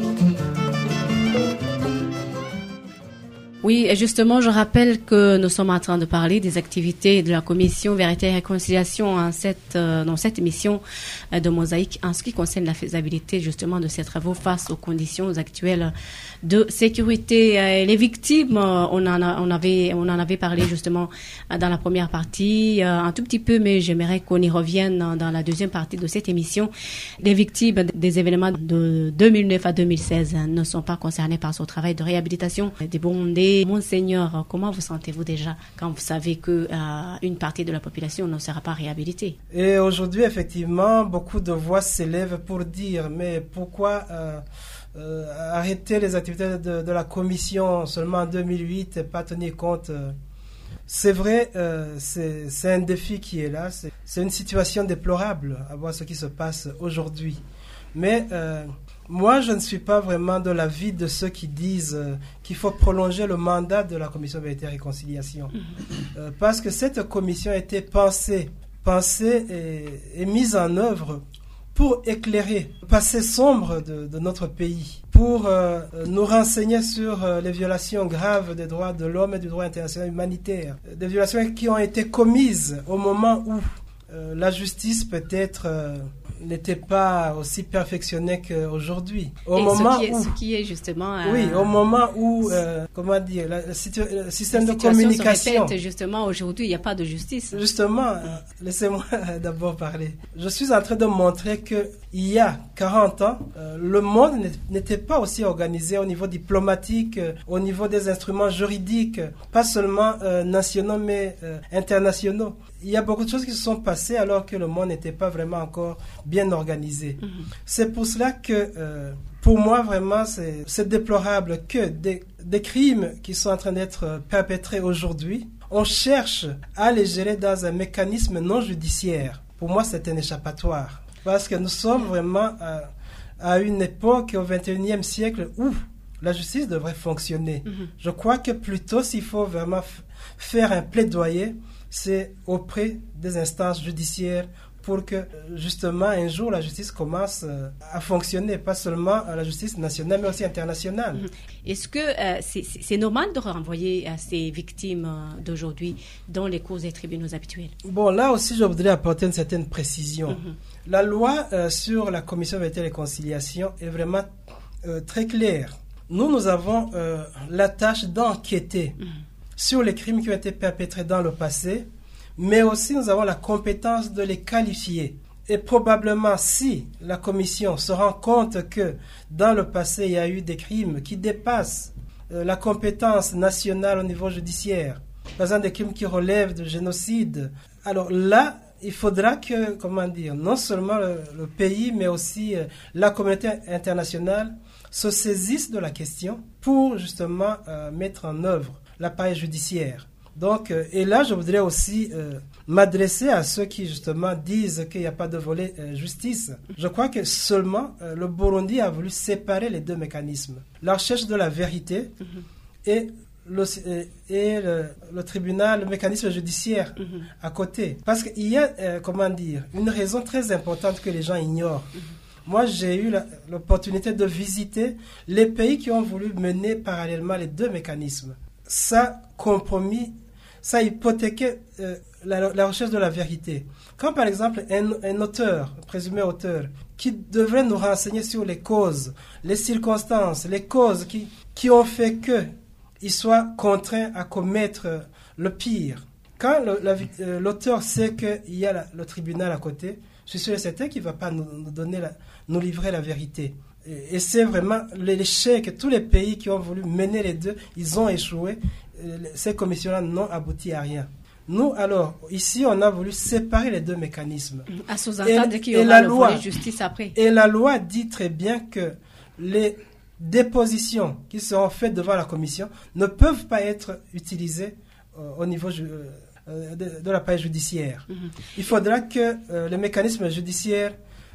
Oui, et justement, je rappelle que nous sommes en train de parler des activités de la Commission Vérité et Réconciliation en cette, euh, dans cette émission euh, de Mosaïque en ce qui concerne la faisabilité justement de ces travaux face aux conditions actuelles de sécurité. Euh, les victimes, euh, on, en a, on, avait, on en avait parlé justement euh, dans la première partie, euh, un tout petit peu, mais j'aimerais qu'on y revienne dans, dans la deuxième partie de cette émission. Les victimes des événements de deux mille neuf à deux mille seize euh, ne sont pas concernées par ce travail de réhabilitation des Burundais. Monseigneur, comment vous sentez-vous déjà quand vous savez que euh, une partie de la population ne sera pas réhabilitée? Et aujourd'hui, effectivement, beaucoup de voix s'élèvent pour dire mais pourquoi euh, euh, arrêter les activités de, de la commission seulement en deux mille huit et pas tenir compte euh, C'est vrai, euh, c'est, c'est un défi qui est là. C'est, c'est une situation déplorable à voir ce qui se passe aujourd'hui. Mais euh, moi, je ne suis pas vraiment de l'avis de ceux qui disent euh, qu'il faut prolonger le mandat de la Commission Vérité et Réconciliation. Euh, parce que cette commission a été pensée, pensée et, et mise en œuvre pour éclairer le passé sombre de, de notre pays, pour euh, nous renseigner sur euh, les violations graves des droits de l'homme et du droit international humanitaire. Des violations qui ont été commises au moment où euh, la justice peut-être... Euh, n'était pas aussi perfectionné qu'aujourd'hui. Au Et moment ce, qui est, où, ce qui est justement... Euh, oui, au moment où, euh, comment dire, la, la situ, le système la de communication... se répète, justement, aujourd'hui, il n'y a pas de justice. Justement, euh, laissez-moi d'abord parler. Je suis en train de montrer qu'il y a quarante ans, euh, le monde n'était pas aussi organisé au niveau diplomatique, euh, au niveau des instruments juridiques, pas seulement euh, nationaux, mais euh, internationaux. Il y a beaucoup de choses qui se sont passées alors que le monde n'était pas vraiment encore bien organisé. Mm-hmm. C'est pour cela que, euh, pour moi, vraiment, c'est, c'est déplorable que des, des crimes qui sont en train d'être perpétrés aujourd'hui, on cherche à les gérer dans un mécanisme non judiciaire. Pour moi, c'est un échappatoire. Parce que nous sommes vraiment à, à une époque, au vingt et unième siècle, où la justice devrait fonctionner. Mm-hmm. Je crois que plutôt, s'il faut vraiment f- faire un plaidoyer, c'est auprès des instances judiciaires pour que, justement, un jour, la justice commence à fonctionner, pas seulement la justice nationale, mais aussi internationale. Est-ce que euh, c'est, c'est normal de renvoyer à ces victimes euh, d'aujourd'hui dans les cours des tribunaux habituels? Bon, là aussi, je voudrais apporter une certaine précision. Mm-hmm. La loi euh, sur la Commission Vérité et Réconciliation est vraiment euh, très claire. Nous, nous avons euh, la tâche d'enquêter mm-hmm. sur les crimes qui ont été perpétrés dans le passé, mais aussi nous avons la compétence de les qualifier. Et probablement, si la commission se rend compte que dans le passé, il y a eu des crimes qui dépassent euh, la compétence nationale au niveau judiciaire, par exemple des crimes qui relèvent de génocide, alors là, il faudra que, comment dire, non seulement le, le pays, mais aussi euh, la communauté internationale se saisissent de la question pour justement euh, mettre en œuvre l'appareil judiciaire. Donc, euh, et là, je voudrais aussi euh, m'adresser à ceux qui, justement, disent qu'il n'y a pas de volet euh, justice. Je crois que seulement euh, le Burundi a voulu séparer les deux mécanismes. La recherche de la vérité mm-hmm. et, le, et le, le tribunal, le mécanisme judiciaire mm-hmm. à côté. Parce qu'il y a, euh, comment dire, une raison très importante que les gens ignorent. Mm-hmm. Moi, j'ai eu la, l'opportunité de visiter les pays qui ont voulu mener parallèlement les deux mécanismes. Ça compromis, ça hypothéquait euh, la, la recherche de la vérité. Quand par exemple un, un auteur, présumé auteur, qui devrait nous renseigner sur les causes, les circonstances, les causes qui, qui ont fait qu'il soit contraint à commettre le pire. Quand le, la, euh, l'auteur sait qu'il y a la, le tribunal à côté, je suis sûr et certain qu'il ne va pas nous, nous, donner la, nous livrer la vérité. Et c'est vraiment l'échec. Tous les pays qui ont voulu mener les deux, ils ont échoué. Ces commissions-là n'ont abouti à rien. Nous, alors, ici, on a voulu séparer les deux mécanismes. À sous-entendre qu'il y aura le volet justice après. Et la loi dit très bien que les dépositions qui seront faites devant la commission ne peuvent pas être utilisées euh, au niveau euh, de, de l'appareil judiciaire. Mm-hmm. Il faudra que euh, le mécanisme judiciaire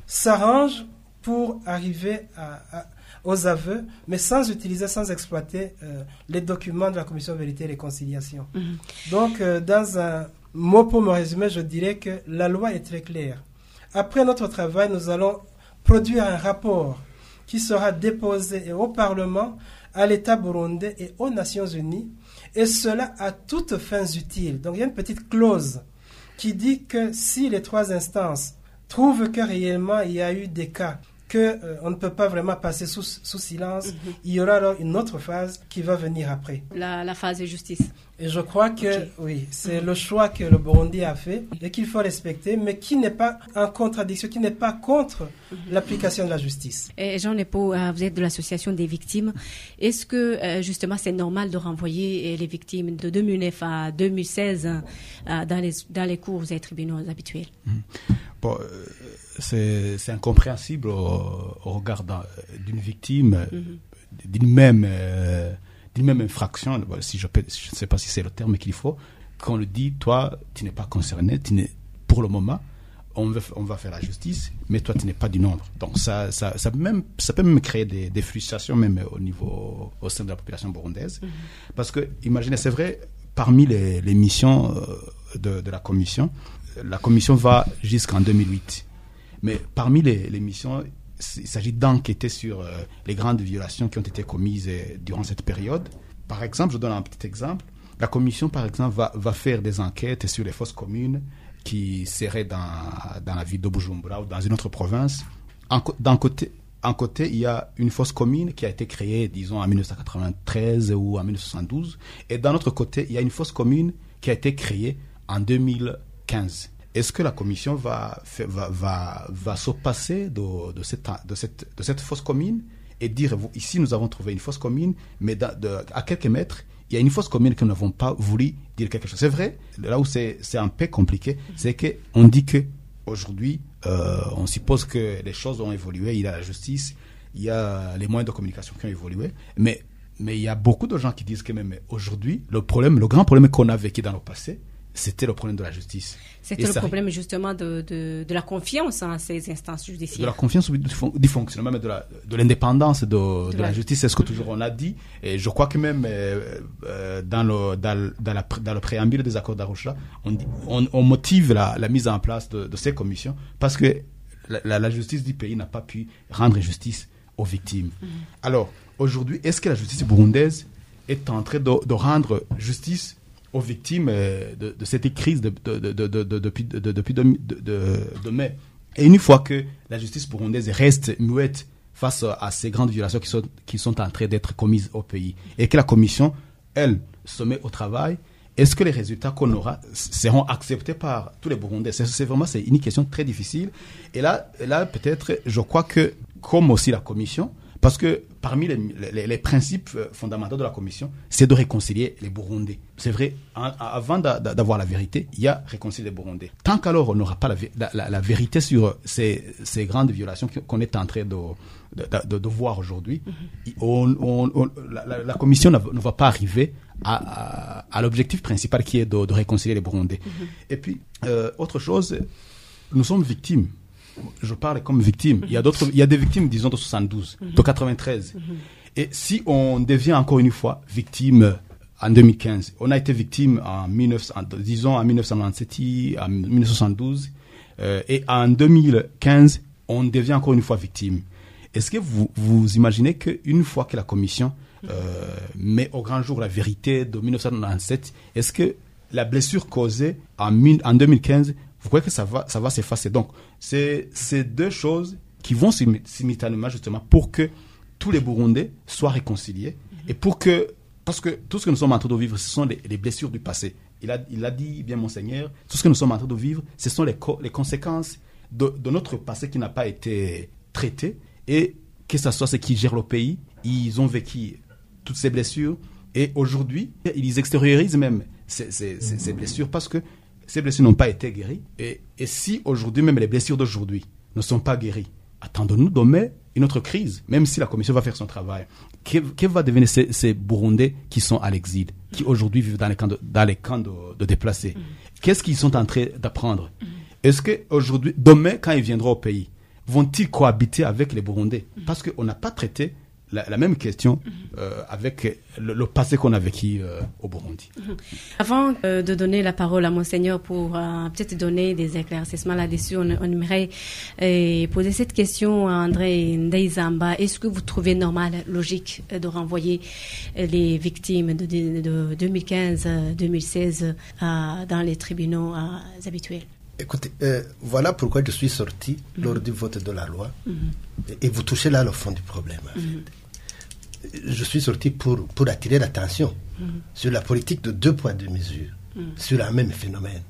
s'arrangent pour arriver à, à, aux aveux, mais sans utiliser, sans exploiter euh, les documents de la Commission Vérité et Réconciliation. Mm-hmm. Donc, euh, dans un mot pour me résumer, je dirais que la loi est très claire. Après notre travail, nous allons produire un rapport qui sera déposé au Parlement, à l'État burundais et aux Nations Unies, et cela à toutes fins utiles. Donc, il y a une petite clause qui dit que si les trois instances trouvent que réellement il y a eu des cas qu'on euh, ne peut pas vraiment passer sous, sous silence, mm-hmm. il y aura alors une autre phase qui va venir après. La, la phase de justice. Et je crois que, okay. oui, c'est mm-hmm. le choix que le Burundi a fait et qu'il faut respecter, mais qui n'est pas en contradiction, qui n'est pas contre mm-hmm. l'application de la justice. Et Jean Nepo, vous êtes de l'association des victimes. Est-ce que, euh, justement, c'est normal de renvoyer les victimes de deux mille neuf à deux mille seize euh, dans, les, dans les cours et tribunaux habituels? mm-hmm. Bon, euh, c'est, c'est incompréhensible au, au regard d'une victime, mm-hmm. d'une même, euh, d'une même infraction, si je peux, je ne sais pas si c'est le terme qu'il faut, qu'on le dit, toi, tu n'es pas concerné, tu n'es, pour le moment, on va, on va faire la justice, mais toi, tu n'es pas du nombre. Donc, ça, ça, ça, même, ça peut même créer des, des frustrations, même au niveau, au sein de la population burundaise. Mm-hmm. Parce que, imaginez, c'est vrai, parmi les, les missions de, de la commission, la commission va jusqu'en deux mille huit. Mais parmi les, les missions, il s'agit d'enquêter sur euh, les grandes violations qui ont été commises euh, durant cette période. Par exemple, je donne un petit exemple. La commission, par exemple, va, va faire des enquêtes sur les fosses communes qui seraient dans, dans la ville de Bujumbura ou dans une autre province. En, d'un côté, en côté, il y a une fosse commune qui a été créée, disons, en mille neuf cent quatre-vingt-treize ou en mille neuf cent soixante-douze. Et d'un autre côté, il y a une fosse commune qui a été créée en deux mille quinze. Est-ce que la commission va, va, va, va se passer de, de, cette, de, cette, de cette fosse commune et dire, ici nous avons trouvé une fosse commune, mais de, de, à quelques mètres, il y a une fosse commune que nous n'avons pas voulu dire quelque chose. C'est vrai, là où c'est, c'est un peu compliqué, c'est qu'on dit qu'aujourd'hui, euh, on suppose que les choses ont évolué, il y a la justice, il y a les moyens de communication qui ont évolué, mais, mais il y a beaucoup de gens qui disent que même aujourd'hui, le problème, le grand problème qu'on a vécu dans le passé, c'était le problème de la justice. C'était et le problème justement de, de, de la confiance en ces instances judiciaires. De la confiance du, du fonctionnement, même de, la, de l'indépendance de, de, de la, la justice, c'est ce que toujours on a dit. Et je crois que même euh, euh, dans, le, dans, dans, la, dans le préambule des accords d'Arusha, on, on, on motive la, la mise en place de, de ces commissions parce que la, la, la justice du pays n'a pas pu rendre justice aux victimes. Mm-hmm. Alors, aujourd'hui, est-ce que la justice burundaise est en train de, de rendre justice aux victimes de, de cette crise de, de, de, de, de, depuis, de, depuis de, de, de mai. Et une fois que la justice burundaise reste muette face à ces grandes violations qui sont, qui sont en train d'être commises au pays, et que la commission, elle, se met au travail, est-ce que les résultats qu'on aura seront acceptés par tous les Burundais? C'est, c'est vraiment c'est une question très difficile. Et là, là, peut-être, je crois que, comme aussi la commission, parce que parmi les, les, les principes fondamentaux de la commission, c'est de réconcilier les Burundais. C'est vrai, en, avant d'a, d'avoir la vérité, il y a réconcilier les Burundais. Tant qu'alors on n'aura pas la, la, la, la vérité sur ces, ces grandes violations qu'on est en train de, de, de, de voir aujourd'hui, mm-hmm. on, on, on, la, la, la commission ne va pas arriver à, à, à l'objectif principal qui est de, de réconcilier les Burundais. Mm-hmm. Et puis, euh, autre chose, nous sommes victimes. Je parle comme victime. Il y a d'autres, il y a des victimes, disons, de soixante-douze, mm-hmm. de quatre-vingt-treize. Mm-hmm. Et si on devient encore une fois victime en deux mille quinze, on a été victime en mille neuf cents, disons, en mille neuf cent quatre-vingt-dix-sept, en mille neuf cent soixante-douze, euh, et en deux mille quinze, on devient encore une fois victime. Est-ce que vous, vous imaginez qu'une fois que la commission euh, met au grand jour la vérité de mille neuf cent quatre-vingt-dix-sept, est-ce que la blessure causée en, en deux mille quinze, vous croyez que ça va, ça va s'effacer? Donc, c'est, c'est deux choses qui vont simultanément, justement, pour que tous les Burundais soient réconciliés. Mm-hmm. Et pour que, parce que tout ce que nous sommes en train de vivre, ce sont les, les blessures du passé. Il a, il a dit bien, Monseigneur, tout ce que nous sommes en train de vivre, ce sont les, co- les conséquences de, de notre passé qui n'a pas été traité. Et que ce soit ceux qui gèrent le pays, ils ont vécu toutes ces blessures. Et aujourd'hui, ils extériorisent même ces, ces, ces, ces blessures parce que ces blessures n'ont pas été guéries. Et, et si aujourd'hui, même les blessures d'aujourd'hui ne sont pas guéries, attendons-nous demain une autre crise, même si la commission va faire son travail. Qu'est-ce va devenir ces, ces Burundais qui sont à l'exil, qui aujourd'hui vivent dans les camps de, dans les camps de, de déplacés? Qu'est-ce qu'ils sont en train d'apprendre? Est-ce qu'aujourd'hui, demain, quand ils viendront au pays, vont-ils cohabiter avec les Burundais? Parce qu'on n'a pas traité la, la même question euh, avec le, le passé qu'on a vécu euh, au Burundi. Avant euh, de donner la parole à Monseigneur pour euh, peut-être donner des éclaircissements là-dessus, on, on aimerait euh, poser cette question à André Ndeizamba. Est-ce que vous trouvez normal, logique euh, de renvoyer euh, les victimes de, de, de deux mille quinze deux mille seize euh, dans les tribunaux euh, habituels? Écoutez, euh, voilà pourquoi je suis sorti mm-hmm. lors du vote de la loi. Mm-hmm. Et vous touchez là le fond du problème. En mm-hmm. fait. Je suis sorti pour, pour attirer l'attention mm-hmm. sur la politique de deux poids, deux mesures, mm-hmm. sur un même phénomène.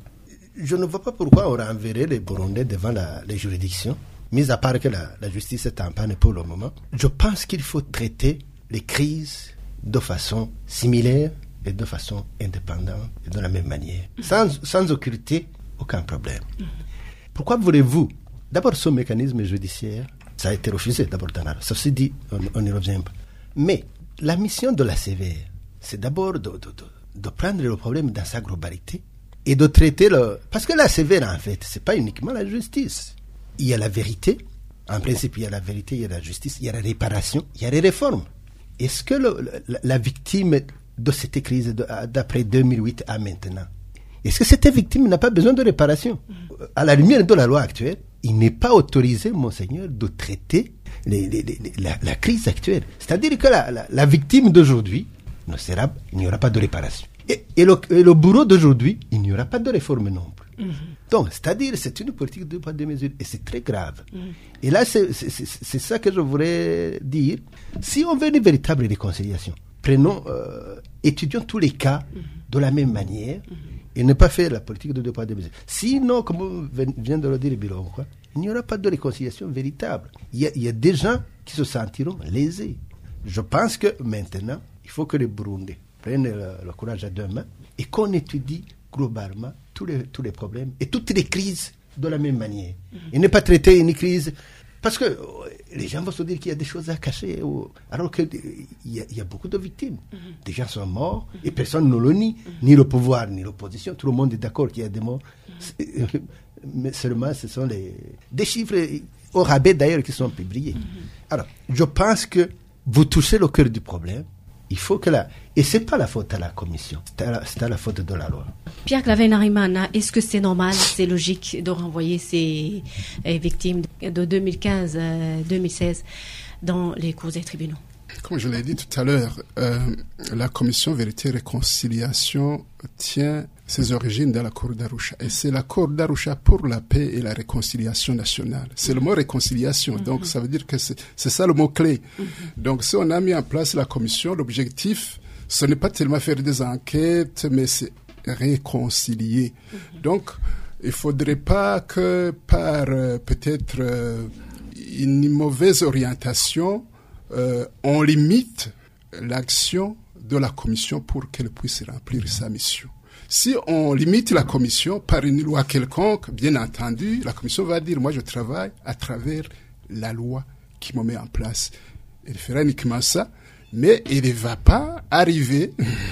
Je ne vois pas pourquoi on renverrait les Burundais devant la, les juridictions, mis à part que la, la justice est en panne pour le moment. Je pense qu'il faut traiter les crises de façon similaire et de façon indépendante et de la même manière, mm-hmm. sans, sans occulter aucun problème. Mmh. Pourquoi voulez-vous? D'abord, ce mécanisme judiciaire, ça a été refusé d'abord dans la... Ceci dit, on n'y revient pas. Mais la mission de la C V R, c'est d'abord de, de, de, de prendre le problème dans sa globalité et de traiter le... Parce que la C V R, en fait, c'est pas uniquement la justice. Il y a la vérité. En principe, il y a la vérité, il y a la justice, il y a la réparation, il y a les réformes. Est-ce que le, la, la victime de cette crise de, d'après deux mille huit à maintenant, est-ce que cette victime n'a pas besoin de réparation? À la lumière de la loi actuelle, il n'est pas autorisé, Monseigneur, de traiter les, les, les, la, la crise actuelle. C'est-à-dire que la, la, la victime d'aujourd'hui, ne sera, il n'y aura pas de réparation. Et, et, le, et le bourreau d'aujourd'hui, il n'y aura pas de réforme non plus. Mm-hmm. Donc, c'est-à-dire, c'est une politique de poids de mesure et c'est très grave. Mm-hmm. Et là, c'est, c'est, c'est, c'est ça que je voudrais dire. Si on veut une véritable réconciliation, prenons, euh, étudions tous les cas mm-hmm. de la même manière. Mm-hmm. Et ne pas faire la politique de deux poids, deux mesures. Sinon, comme vient de le dire Bilon, quoi, il n'y aura pas de réconciliation véritable. Il y, a, il y a des gens qui se sentiront lésés. Je pense que maintenant, il faut que les Burundais prennent le, le courage à deux mains et qu'on étudie globalement tous les, tous les problèmes et toutes les crises de la même manière. Mm-hmm. Et ne pas traiter une crise... Parce que les gens vont se dire qu'il y a des choses à cacher, ou, alors qu'il y, y a beaucoup de victimes. Mm-hmm. Des gens sont morts mm-hmm. et personne ne le nie, mm-hmm. ni le pouvoir, ni l'opposition. Tout le monde est d'accord qu'il y a des morts. Mm-hmm. Mais seulement, ce sont les, des chiffres au rabais d'ailleurs qui sont publiés. Mm-hmm. Alors, je pense que vous touchez le cœur du problème. Il faut que la... Et ce n'est pas la faute à la commission, c'est à la, c'est à la faute de la loi. Pierre Claver-Narimana, est-ce que c'est normal, c'est logique de renvoyer ces euh, victimes de deux mille quinze à deux mille seize dans les cours des tribunaux? Comme je l'ai dit tout à l'heure, euh, la commission Vérité et Réconciliation tient ses origines dans la Cour d'Arusha. Et c'est la Cour d'Arusha pour la paix et la réconciliation nationale. C'est le mot réconciliation. Mm-hmm. Donc, ça veut dire que c'est, c'est ça le mot-clé. Mm-hmm. Donc, si on a mis en place la commission, l'objectif, ce n'est pas tellement faire des enquêtes, mais c'est réconcilier. Mm-hmm. Donc, il ne faudrait pas que par euh, peut-être euh, une mauvaise orientation, euh, on limite l'action de la commission pour qu'elle puisse remplir sa mission. Si on limite la commission par une loi quelconque, bien entendu, la commission va dire, moi je travaille à travers la loi qui me met en place. Elle fera uniquement ça, mais elle ne va pas arriver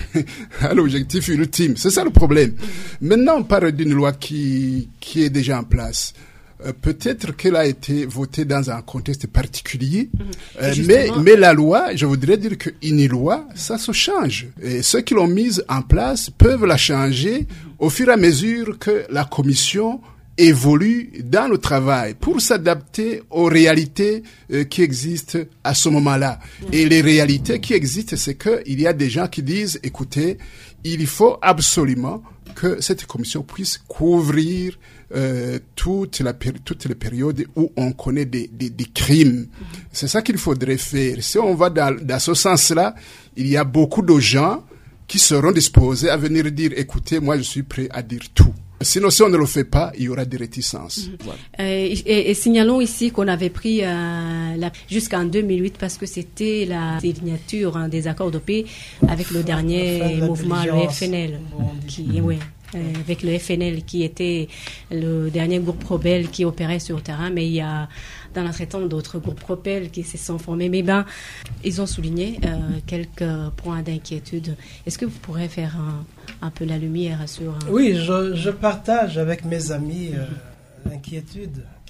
à l'objectif ultime. C'est ça le problème. Maintenant, on parle d'une loi qui, qui est déjà en place. Euh, peut-être qu'elle a été votée dans un contexte particulier, euh, mais, mais la loi, je voudrais dire qu'une loi, ça se change. Et ceux qui l'ont mise en place peuvent la changer au fur et à mesure que la commission évolue dans le travail pour s'adapter aux réalités euh, qui existent à ce moment-là. Et les réalités qui existent, c'est qu'il y a des gens qui disent, écoutez, il faut absolument que cette commission puisse couvrir euh, toute la péri- toutes les périodes où on connaît des, des, des crimes. Mm-hmm. C'est ça qu'il faudrait faire. Si on va dans, dans ce sens-là, il y a beaucoup de gens qui seront disposés à venir dire, écoutez, moi je suis prêt à dire tout. Sinon, si on ne le fait pas, il y aura des réticences. Mm-hmm. Voilà. Euh, et, et signalons ici qu'on avait pris euh, la, jusqu'en deux mille huit parce que c'était la signature hein, des accords de paix avec le dernier mouvement, le F N L, qui, mm-hmm. ouais, euh, avec le F N L qui était le dernier groupe rebelle qui opérait sur le terrain, mais il y a dans l'entretemps d'autres groupes rebelles qui se sont formés. Mais ben, ils ont souligné euh, quelques points d'inquiétude. Est-ce que vous pourrez faire un, un peu la lumière sur... Un... Oui, je, je partage avec mes amis euh, l'inquiétude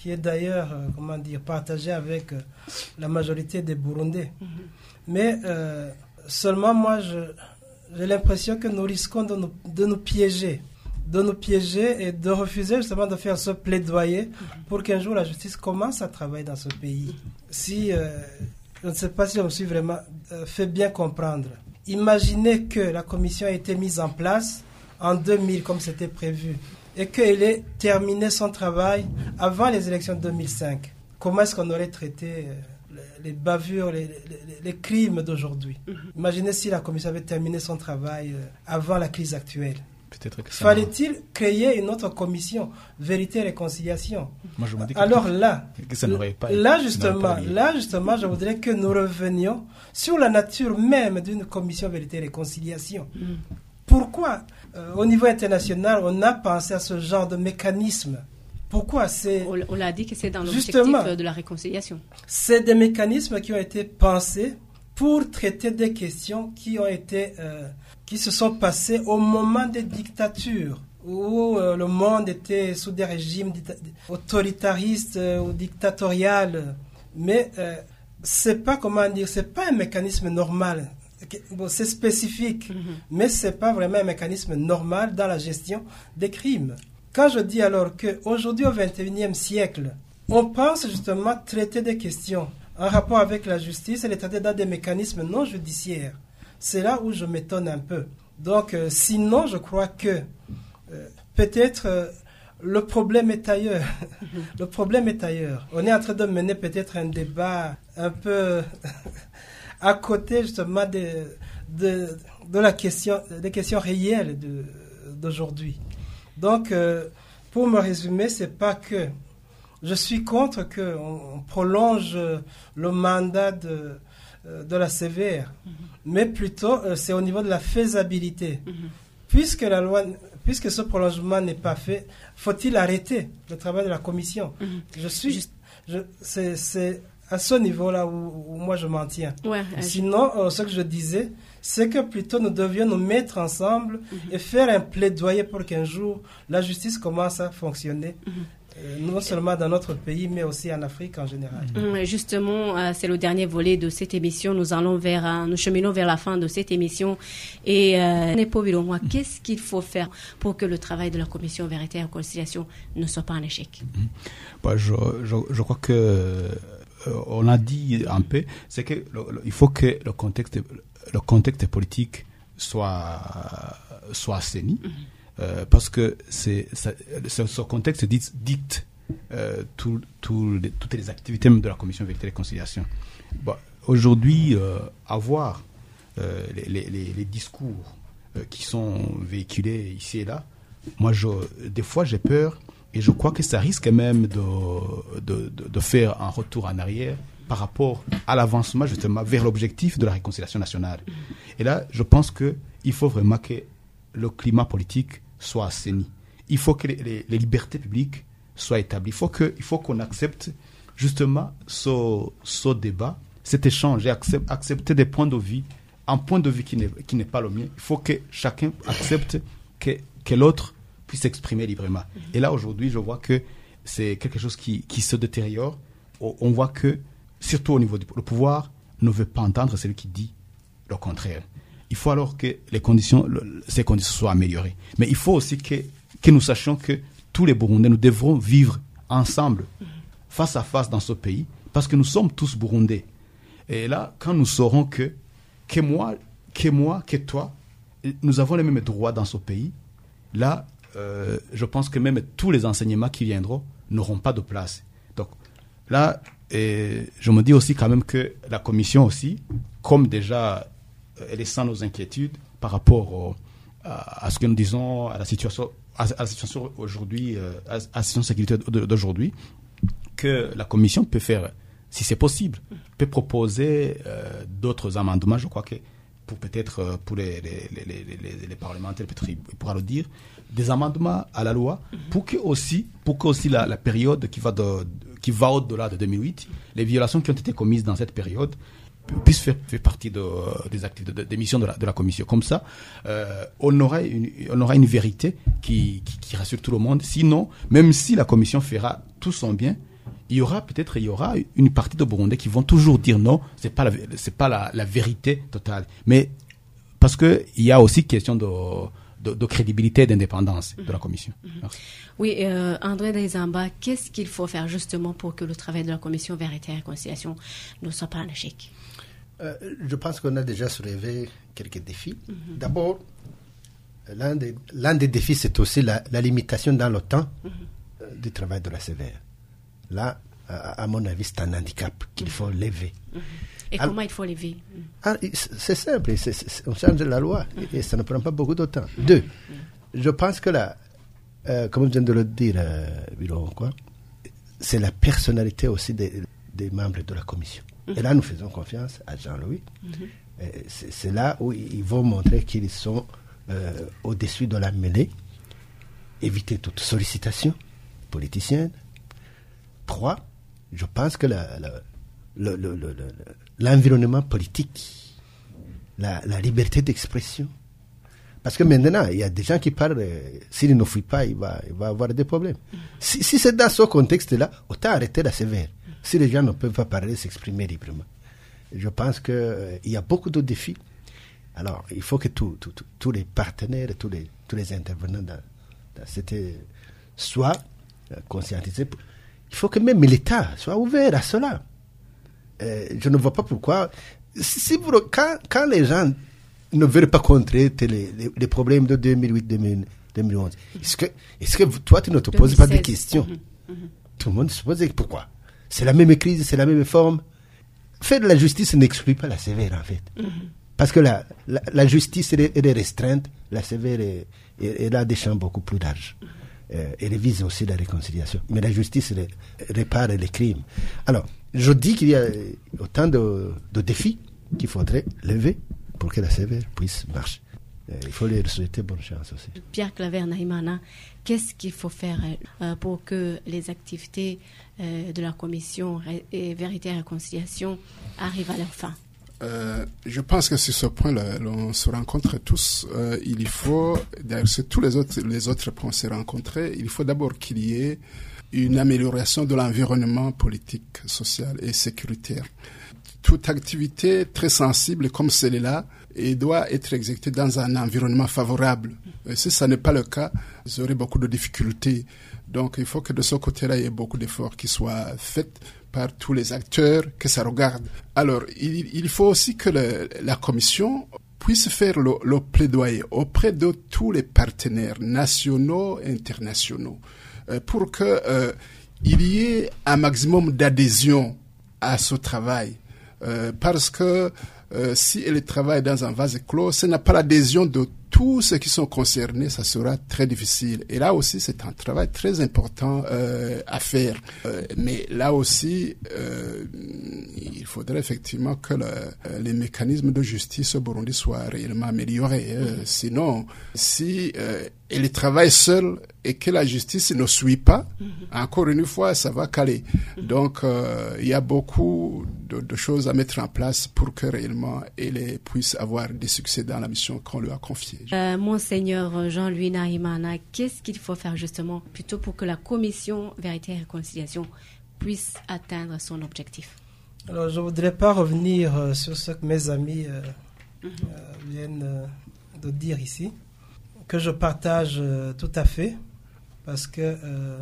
qui est d'ailleurs, euh, comment dire, partagé avec euh, la majorité des Burundais. Mm-hmm. Mais euh, seulement moi, je, j'ai l'impression que nous risquons de nous, de nous piéger, de nous piéger et de refuser justement de faire ce plaidoyer mm-hmm. pour qu'un jour la justice commence à travailler dans ce pays. Si, euh, je ne sais pas si je me suis vraiment euh, fait bien comprendre. Imaginez que la commission a été mise en place en deux mille comme c'était prévu et qu'elle ait terminé son travail avant les élections de deux mille cinq. Comment est-ce qu'on aurait traité euh, les, les bavures, les, les, les crimes d'aujourd'hui? Mm-hmm. Imaginez si la commission avait terminé son travail euh, avant la crise actuelle. Peut-être que ça Fallait-il créer une autre commission, vérité et réconciliation? Moi, je me dis que Alors là, que ça n'aurait pas là, justement, là justement, je voudrais que nous revenions sur la nature même d'une commission vérité et réconciliation. Mm. Pourquoi, euh, au niveau international, on a pensé à ce genre de mécanisme? Pourquoi c'est... On, on l'a dit que c'est dans l'objectif de la réconciliation. C'est des mécanismes qui ont été pensés pour traiter des questions qui ont été... Euh, qui se sont passées au moment des dictatures, où euh, le monde était sous des régimes dita- autoritaristes euh, ou dictatoriales. Mais euh, c'est pas, comment dire, c'est pas un mécanisme normal. Bon, c'est spécifique, mm-hmm. mais c'est pas vraiment un mécanisme normal dans la gestion des crimes. Quand je dis alors qu'aujourd'hui, au vingt et unième siècle, on pense justement traiter des questions en rapport avec la justice et les traiter dans des mécanismes non judiciaires, c'est là où je m'étonne un peu. Donc, euh, sinon, je crois que euh, peut-être euh, le problème est ailleurs. Mm-hmm. Le problème est ailleurs. On est en train de mener peut-être un débat un peu à côté justement de, de, de la question, des questions réelles de, d'aujourd'hui. Donc, euh, pour me résumer, c'est pas que je suis contre qu'on prolonge le mandat de, de la C V R, mm-hmm. mais plutôt euh, c'est au niveau de la faisabilité. Mm-hmm. Puisque la loi, puisque ce prolongement n'est pas fait, faut-il arrêter le travail de la commission? Mm-hmm. Je suis, Juste... je, c'est, c'est à ce niveau-là où, où moi je m'en tiens. Ouais, Sinon, je... euh, ce que je disais, c'est que plutôt nous devions nous mettre ensemble mm-hmm. et faire un plaidoyer pour qu'un jour la justice commence à fonctionner. Mm-hmm. Euh, non seulement dans notre pays, mais aussi en Afrique en général. Mmh, justement, euh, c'est le dernier volet de cette émission. Nous allons vers, euh, nous cheminons vers la fin de cette émission. Et euh, moi, qu'est-ce qu'il faut faire pour que le travail de la Commission Vérité et Réconciliation ne soit pas un échec? Mmh. Bah, je, je, je crois que euh, on a dit un peu, c'est que le, le, il faut que le contexte, le contexte politique soit soit assaini. Mmh. Euh, parce que c'est, ça, ce contexte dicte, dicte euh, tout, tout les, toutes les activités de la Commission Vérité et Réconciliation. Bon, aujourd'hui, euh, avoir euh, les, les, les discours euh, qui sont véhiculés ici et là, moi, je, des fois, j'ai peur et je crois que ça risque même de, de, de, de faire un retour en arrière par rapport à l'avancement justement vers l'objectif de la réconciliation nationale. Et là, je pense qu'il faut vraiment que le climat politique soit assaini. Il faut que les, les, les libertés publiques soient établies. Il faut, que, il faut qu'on accepte justement ce, ce débat, cet échange, et accepte, accepter des points de vue, un point de vue qui n'est, qui n'est pas le mien. Il faut que chacun accepte que, que l'autre puisse s'exprimer librement. Mm-hmm. Et là, aujourd'hui, je vois que c'est quelque chose qui, qui se détériore. On voit que, surtout au niveau du le pouvoir, ne veut pas entendre celui qui dit le contraire. Il faut alors que les conditions, le, ces conditions soient améliorées. Mais il faut aussi que, que nous sachions que tous les Burundais, nous devrons vivre ensemble, face à face dans ce pays, parce que nous sommes tous Burundais. Et là, quand nous saurons que, que moi, que moi, que toi, nous avons les mêmes droits dans ce pays, là, euh, je pense que même tous les enseignements qui viendront n'auront pas de place. Donc là, et je me dis aussi quand même que la Commission aussi, comme déjà elle est sans nos inquiétudes par rapport au, à, à ce que nous disons, à la situation, à, à la situation aujourd'hui, euh, à, à la situation de sécurité d'aujourd'hui, que la Commission peut faire, si c'est possible, peut proposer euh, d'autres amendements. Je crois que pour peut-être euh, pour les, les, les, les, les, les parlementaires, peut-être il pourra le dire, des amendements à la loi pour que aussi, pour que aussi la, la période qui va de, qui va au-delà de deux mille huit, les violations qui ont été commises dans cette période puisse faire, faire partie de, des activités, de, des missions de la, de la commission. Comme ça, euh, on aura une, on aura une vérité qui, qui, qui rassure tout le monde. Sinon, même si la commission fera tout son bien, il y aura peut-être il y aura une partie de Burundais qui vont toujours dire non, c'est pas la, c'est pas la, la vérité totale. Mais parce que il y a aussi question de de, de crédibilité et d'indépendance mm-hmm. de la commission. Mm-hmm. Oui, euh, André Daizamba, qu'est-ce qu'il faut faire justement pour que le travail de la commission Vérité et Réconciliation ne soit pas un échec? euh, Je pense qu'on a déjà soulevé quelques défis. Mm-hmm. D'abord, l'un des, l'un des défis, c'est aussi la, la limitation dans le temps mm-hmm. euh, du travail de la C V R. Là, à, à mon avis, c'est un handicap qu'il mm-hmm. faut lever. Mm-hmm. Et Alors, comment il faut lever? ah, C'est simple, c'est, c'est, on change la loi mm-hmm. et ça ne prend pas beaucoup de temps. Mm-hmm. Deux, je pense que là, euh, comme je viens de le dire, euh, quoi, c'est la personnalité aussi des, des membres de la commission. Mm-hmm. Et là, nous faisons confiance à Jean-Louis. Mm-hmm. C'est, c'est là où ils vont montrer qu'ils sont euh, au-dessus de la mêlée, éviter toute sollicitation politicienne. Trois, je pense que la, la, le, le, le, le, l'environnement politique, la, la liberté d'expression, parce que maintenant, il y a des gens qui parlent, euh, s'il ne fuit pas, il va, il va avoir des problèmes. Mm. Si, si c'est dans ce contexte-là, autant arrêter la C V R. Mm. Si les gens ne peuvent pas parler, s'exprimer librement. Je pense qu'il euh, y a beaucoup de défis. Alors, il faut que tous tout, tout, tout les partenaires, tous les, tous les intervenants dans, dans cette, soient euh, conscientisés. Pour, il faut que même l'État soit ouvert à cela. Euh, je ne vois pas pourquoi. Si vous, quand, quand les gens ne veulent pas contrer les, les, les problèmes de deux mille huit deux mille onze, est-ce que, est-ce que toi, tu ne te poses pas des questions? Mm-hmm. Mm-hmm. Tout le monde se pose pourquoi? C'est la même crise, c'est la même forme. Faire de la justice n'exclut pas la C V R, en fait. Mm-hmm. Parce que la, la, la justice, elle est, elle est restreinte, la C V R, est, elle a des champs beaucoup plus larges. Mm-hmm. Euh, elle vise aussi la réconciliation. Mais la justice elle, elle répare les crimes. Alors, je dis qu'il y a autant de, de défis qu'il faudrait lever pour que la C V R puisse marcher. Euh, il faut leur souhaiter bonne chance aussi. Pierre Claver Nahimana, qu'est-ce qu'il faut faire euh, pour que les activités euh, de la commission Ré- et Vérité et Réconciliation arrivent à leur fin? Euh, je pense que sur ce point-là, on se rencontre tous. Euh, il faut, d'ailleurs, c'est tous les autres, les autres points se rencontrer. Il faut d'abord qu'il y ait une amélioration de l'environnement politique, social et sécuritaire. Toute activité très sensible comme celle-là et doit être exécutée dans un environnement favorable. Et si ça n'est pas le cas, vous aurez beaucoup de difficultés. Donc, il faut que de ce côté-là, il y ait beaucoup d'efforts qui soient faits par tous les acteurs que ça regarde. Alors, il, il faut aussi que le, la commission puisse faire le, le plaidoyer auprès de tous les partenaires nationaux et internationaux euh, pour que euh, il y ait un maximum d'adhésion à ce travail. Euh, parce que euh, si elle travaille dans un vase clos, ça n'a pas l'adhésion de tous ceux qui sont concernés, ça sera très difficile. Et là aussi, c'est un travail très important euh, à faire. Euh, mais là aussi, euh, il faudrait effectivement que le, les mécanismes de justice au Burundi soient réellement améliorés. Euh, sinon, si euh, elle travaille seule et que la justice ne suit pas, mm-hmm. encore une fois, ça va caler. Mm-hmm. Donc, euh, il y a beaucoup de, de choses à mettre en place pour que réellement elle puisse avoir des succès dans la mission qu'on lui a confiée. Euh, Monseigneur Jean-Louis Nahimana, qu'est-ce qu'il faut faire justement plutôt pour que la commission Vérité et Réconciliation puisse atteindre son objectif? Alors, je ne voudrais pas revenir euh, sur ce que mes amis euh, mm-hmm. euh, viennent euh, de dire ici, que je partage euh, tout à fait, parce que euh,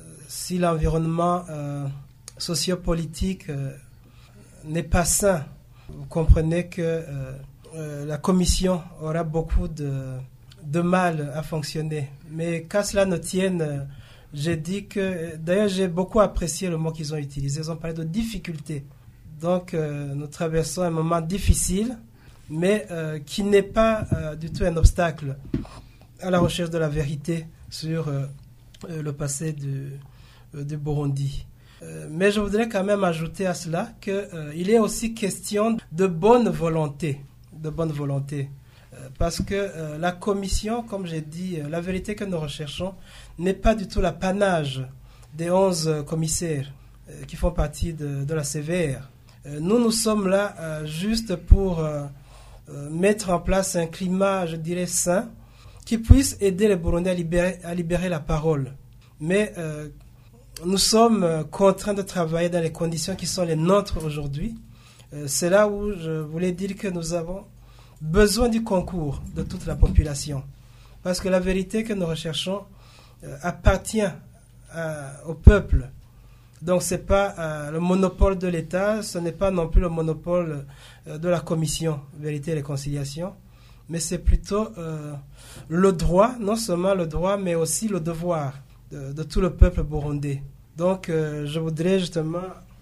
si l'environnement euh, sociopolitique euh, n'est pas sain, vous comprenez que euh, euh, la commission aura beaucoup de, de mal à fonctionner. Mais qu'à cela ne tienne, euh, j'ai dit que... D'ailleurs, j'ai beaucoup apprécié le mot qu'ils ont utilisé. Ils ont parlé de difficultés. Donc, euh, nous traversons un moment difficile, mais euh, qui n'est pas euh, du tout un obstacle à la recherche de la vérité sur euh, euh, le passé du, euh, du Burundi. Euh, mais je voudrais quand même ajouter à cela qu'il euh, est aussi question de bonne volonté, de bonne volonté, euh, parce que euh, la commission, comme j'ai dit, euh, la vérité que nous recherchons n'est pas du tout l'apanage des onze euh, commissaires euh, qui font partie de, de la C V R. Euh, nous, nous sommes là euh, juste pour euh, euh, mettre en place un climat, je dirais, sain, qui puisse aider les Burundais à libérer, à libérer la parole. Mais euh, nous sommes contraints de travailler dans les conditions qui sont les nôtres aujourd'hui. Euh, c'est là où je voulais dire que nous avons besoin du concours de toute la population. Parce que la vérité que nous recherchons euh, appartient à, au peuple. Donc ce n'est pas euh, le monopole de l'État, ce n'est pas non plus le monopole euh, de la commission Vérité et Réconciliation, mais c'est plutôt euh, le droit, non seulement le droit, mais aussi le devoir de, de tout le peuple burundais. Donc euh, je voudrais justement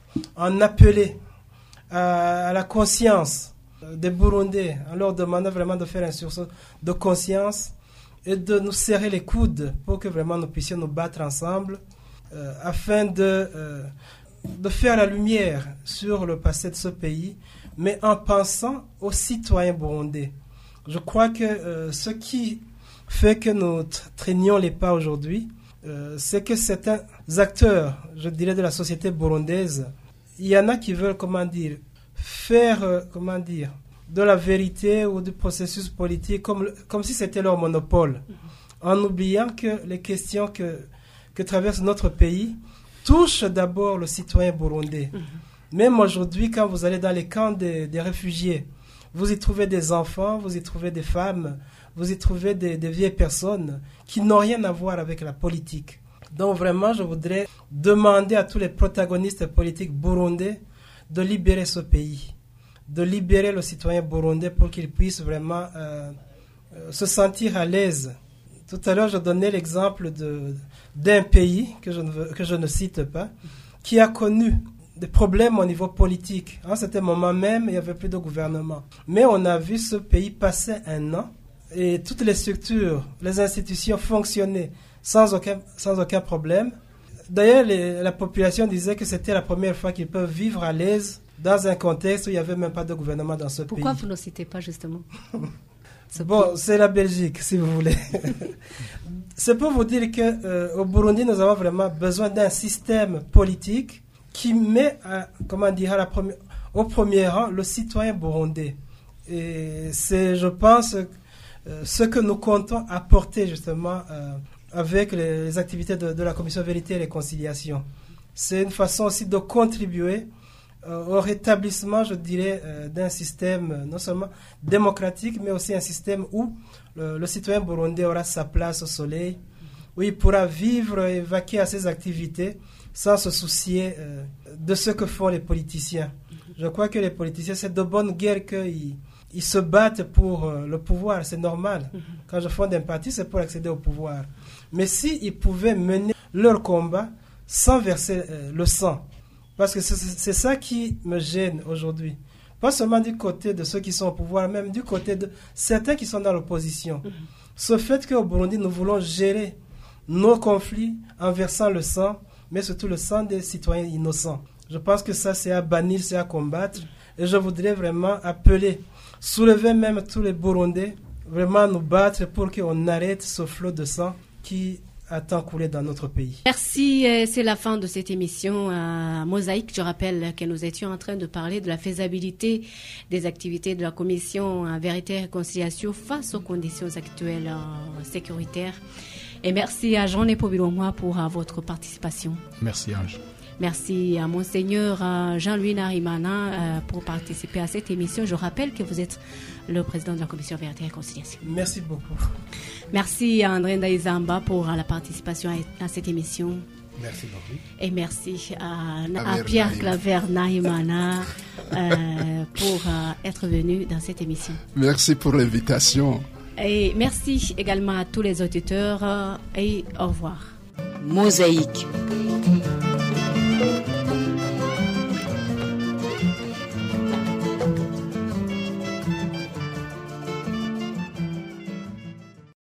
en appeler à, à la conscience des Burundais, en leur demandant vraiment de faire un sursaut de conscience et de nous serrer les coudes pour que vraiment nous puissions nous battre ensemble euh, afin de, euh, de faire la lumière sur le passé de ce pays, mais en pensant aux citoyens burundais. Je crois que euh, ce qui fait que nous traînions les pas aujourd'hui, euh, c'est que certains acteurs, je dirais, de la société burundaise, il y en a qui veulent, comment dire, faire, euh, comment dire, de la vérité ou du processus politique comme, comme si c'était leur monopole, mm-hmm. en oubliant que les questions que, que traverse notre pays touchent d'abord le citoyen burundais. Mm-hmm. Même aujourd'hui, quand vous allez dans les camps des, des réfugiés, vous y trouvez des enfants, vous y trouvez des femmes, vous y trouvez des, des vieilles personnes qui n'ont rien à voir avec la politique. Donc vraiment, je voudrais demander à tous les protagonistes politiques burundais de libérer ce pays, de libérer le citoyen burundais pour qu'il puisse vraiment euh, euh, se sentir à l'aise. Tout à l'heure, je donnais l'exemple de, d'un pays que je, ne veux, que je ne cite pas, qui a connu des problèmes au niveau politique. En ce moment même, il n'y avait plus de gouvernement. Mais on a vu ce pays passer un an et toutes les structures, les institutions fonctionnaient sans aucun, sans aucun problème. D'ailleurs, les, la population disait que c'était la première fois qu'ils peuvent vivre à l'aise dans un contexte où il n'y avait même pas de gouvernement dans ce Pourquoi pays. Pourquoi vous ne citez pas justement Bon, c'est la Belgique, si vous voulez. C'est pour vous dire qu'au euh, Burundi, nous avons vraiment besoin d'un système politique qui met à, comment dire, à la première, au premier rang le citoyen burundais. Et c'est, je pense, euh, ce que nous comptons apporter justement euh, avec les, les activités de, de la Commission Vérité et Réconciliation. C'est une façon aussi de contribuer euh, au rétablissement, je dirais, euh, d'un système euh, non seulement démocratique, mais aussi un système où le, le citoyen burundais aura sa place au soleil, où il pourra vivre et vaquer à ses activités sans se soucier euh, de ce que font les politiciens. Je crois que les politiciens, c'est de bonne guerre qu'ils ils se battent pour euh, le pouvoir, c'est normal. Mm-hmm. Quand je fonde un parti, c'est pour accéder au pouvoir. Mais s'ils pouvaient mener leur combat sans verser euh, le sang, parce que c'est, c'est ça qui me gêne aujourd'hui. Pas seulement du côté de ceux qui sont au pouvoir, même du côté de certains qui sont dans l'opposition. Mm-hmm. Ce fait qu'au Burundi, nous voulons gérer nos conflits en versant le sang, mais surtout le sang des citoyens innocents. Je pense que ça, c'est à bannir, c'est à combattre. Et je voudrais vraiment appeler, soulever même tous les Burundais, vraiment nous battre pour qu'on arrête ce flot de sang qui a tant coulé dans notre pays. Merci, c'est la fin de cette émission euh, Mosaïque. Je rappelle que nous étions en train de parler de la faisabilité des activités de la Commission euh, Vérité et Réconciliation face aux conditions actuelles euh, sécuritaires. Et merci à Jean Nepobilomois pour uh, votre participation. Merci Ange. Merci à Monseigneur uh, Jean-Louis Narimana uh, pour participer à cette émission. Je rappelle que vous êtes le président de la Commission Vérité et Réconciliation. Merci beaucoup. Merci à André Ndaïzamba pour uh, la participation à, à cette émission. Merci beaucoup. Et merci à, à Pierre Claver Narimana euh, pour uh, être venu dans cette émission. Merci pour l'invitation. Et merci également à tous les auditeurs et au revoir. Mosaïque.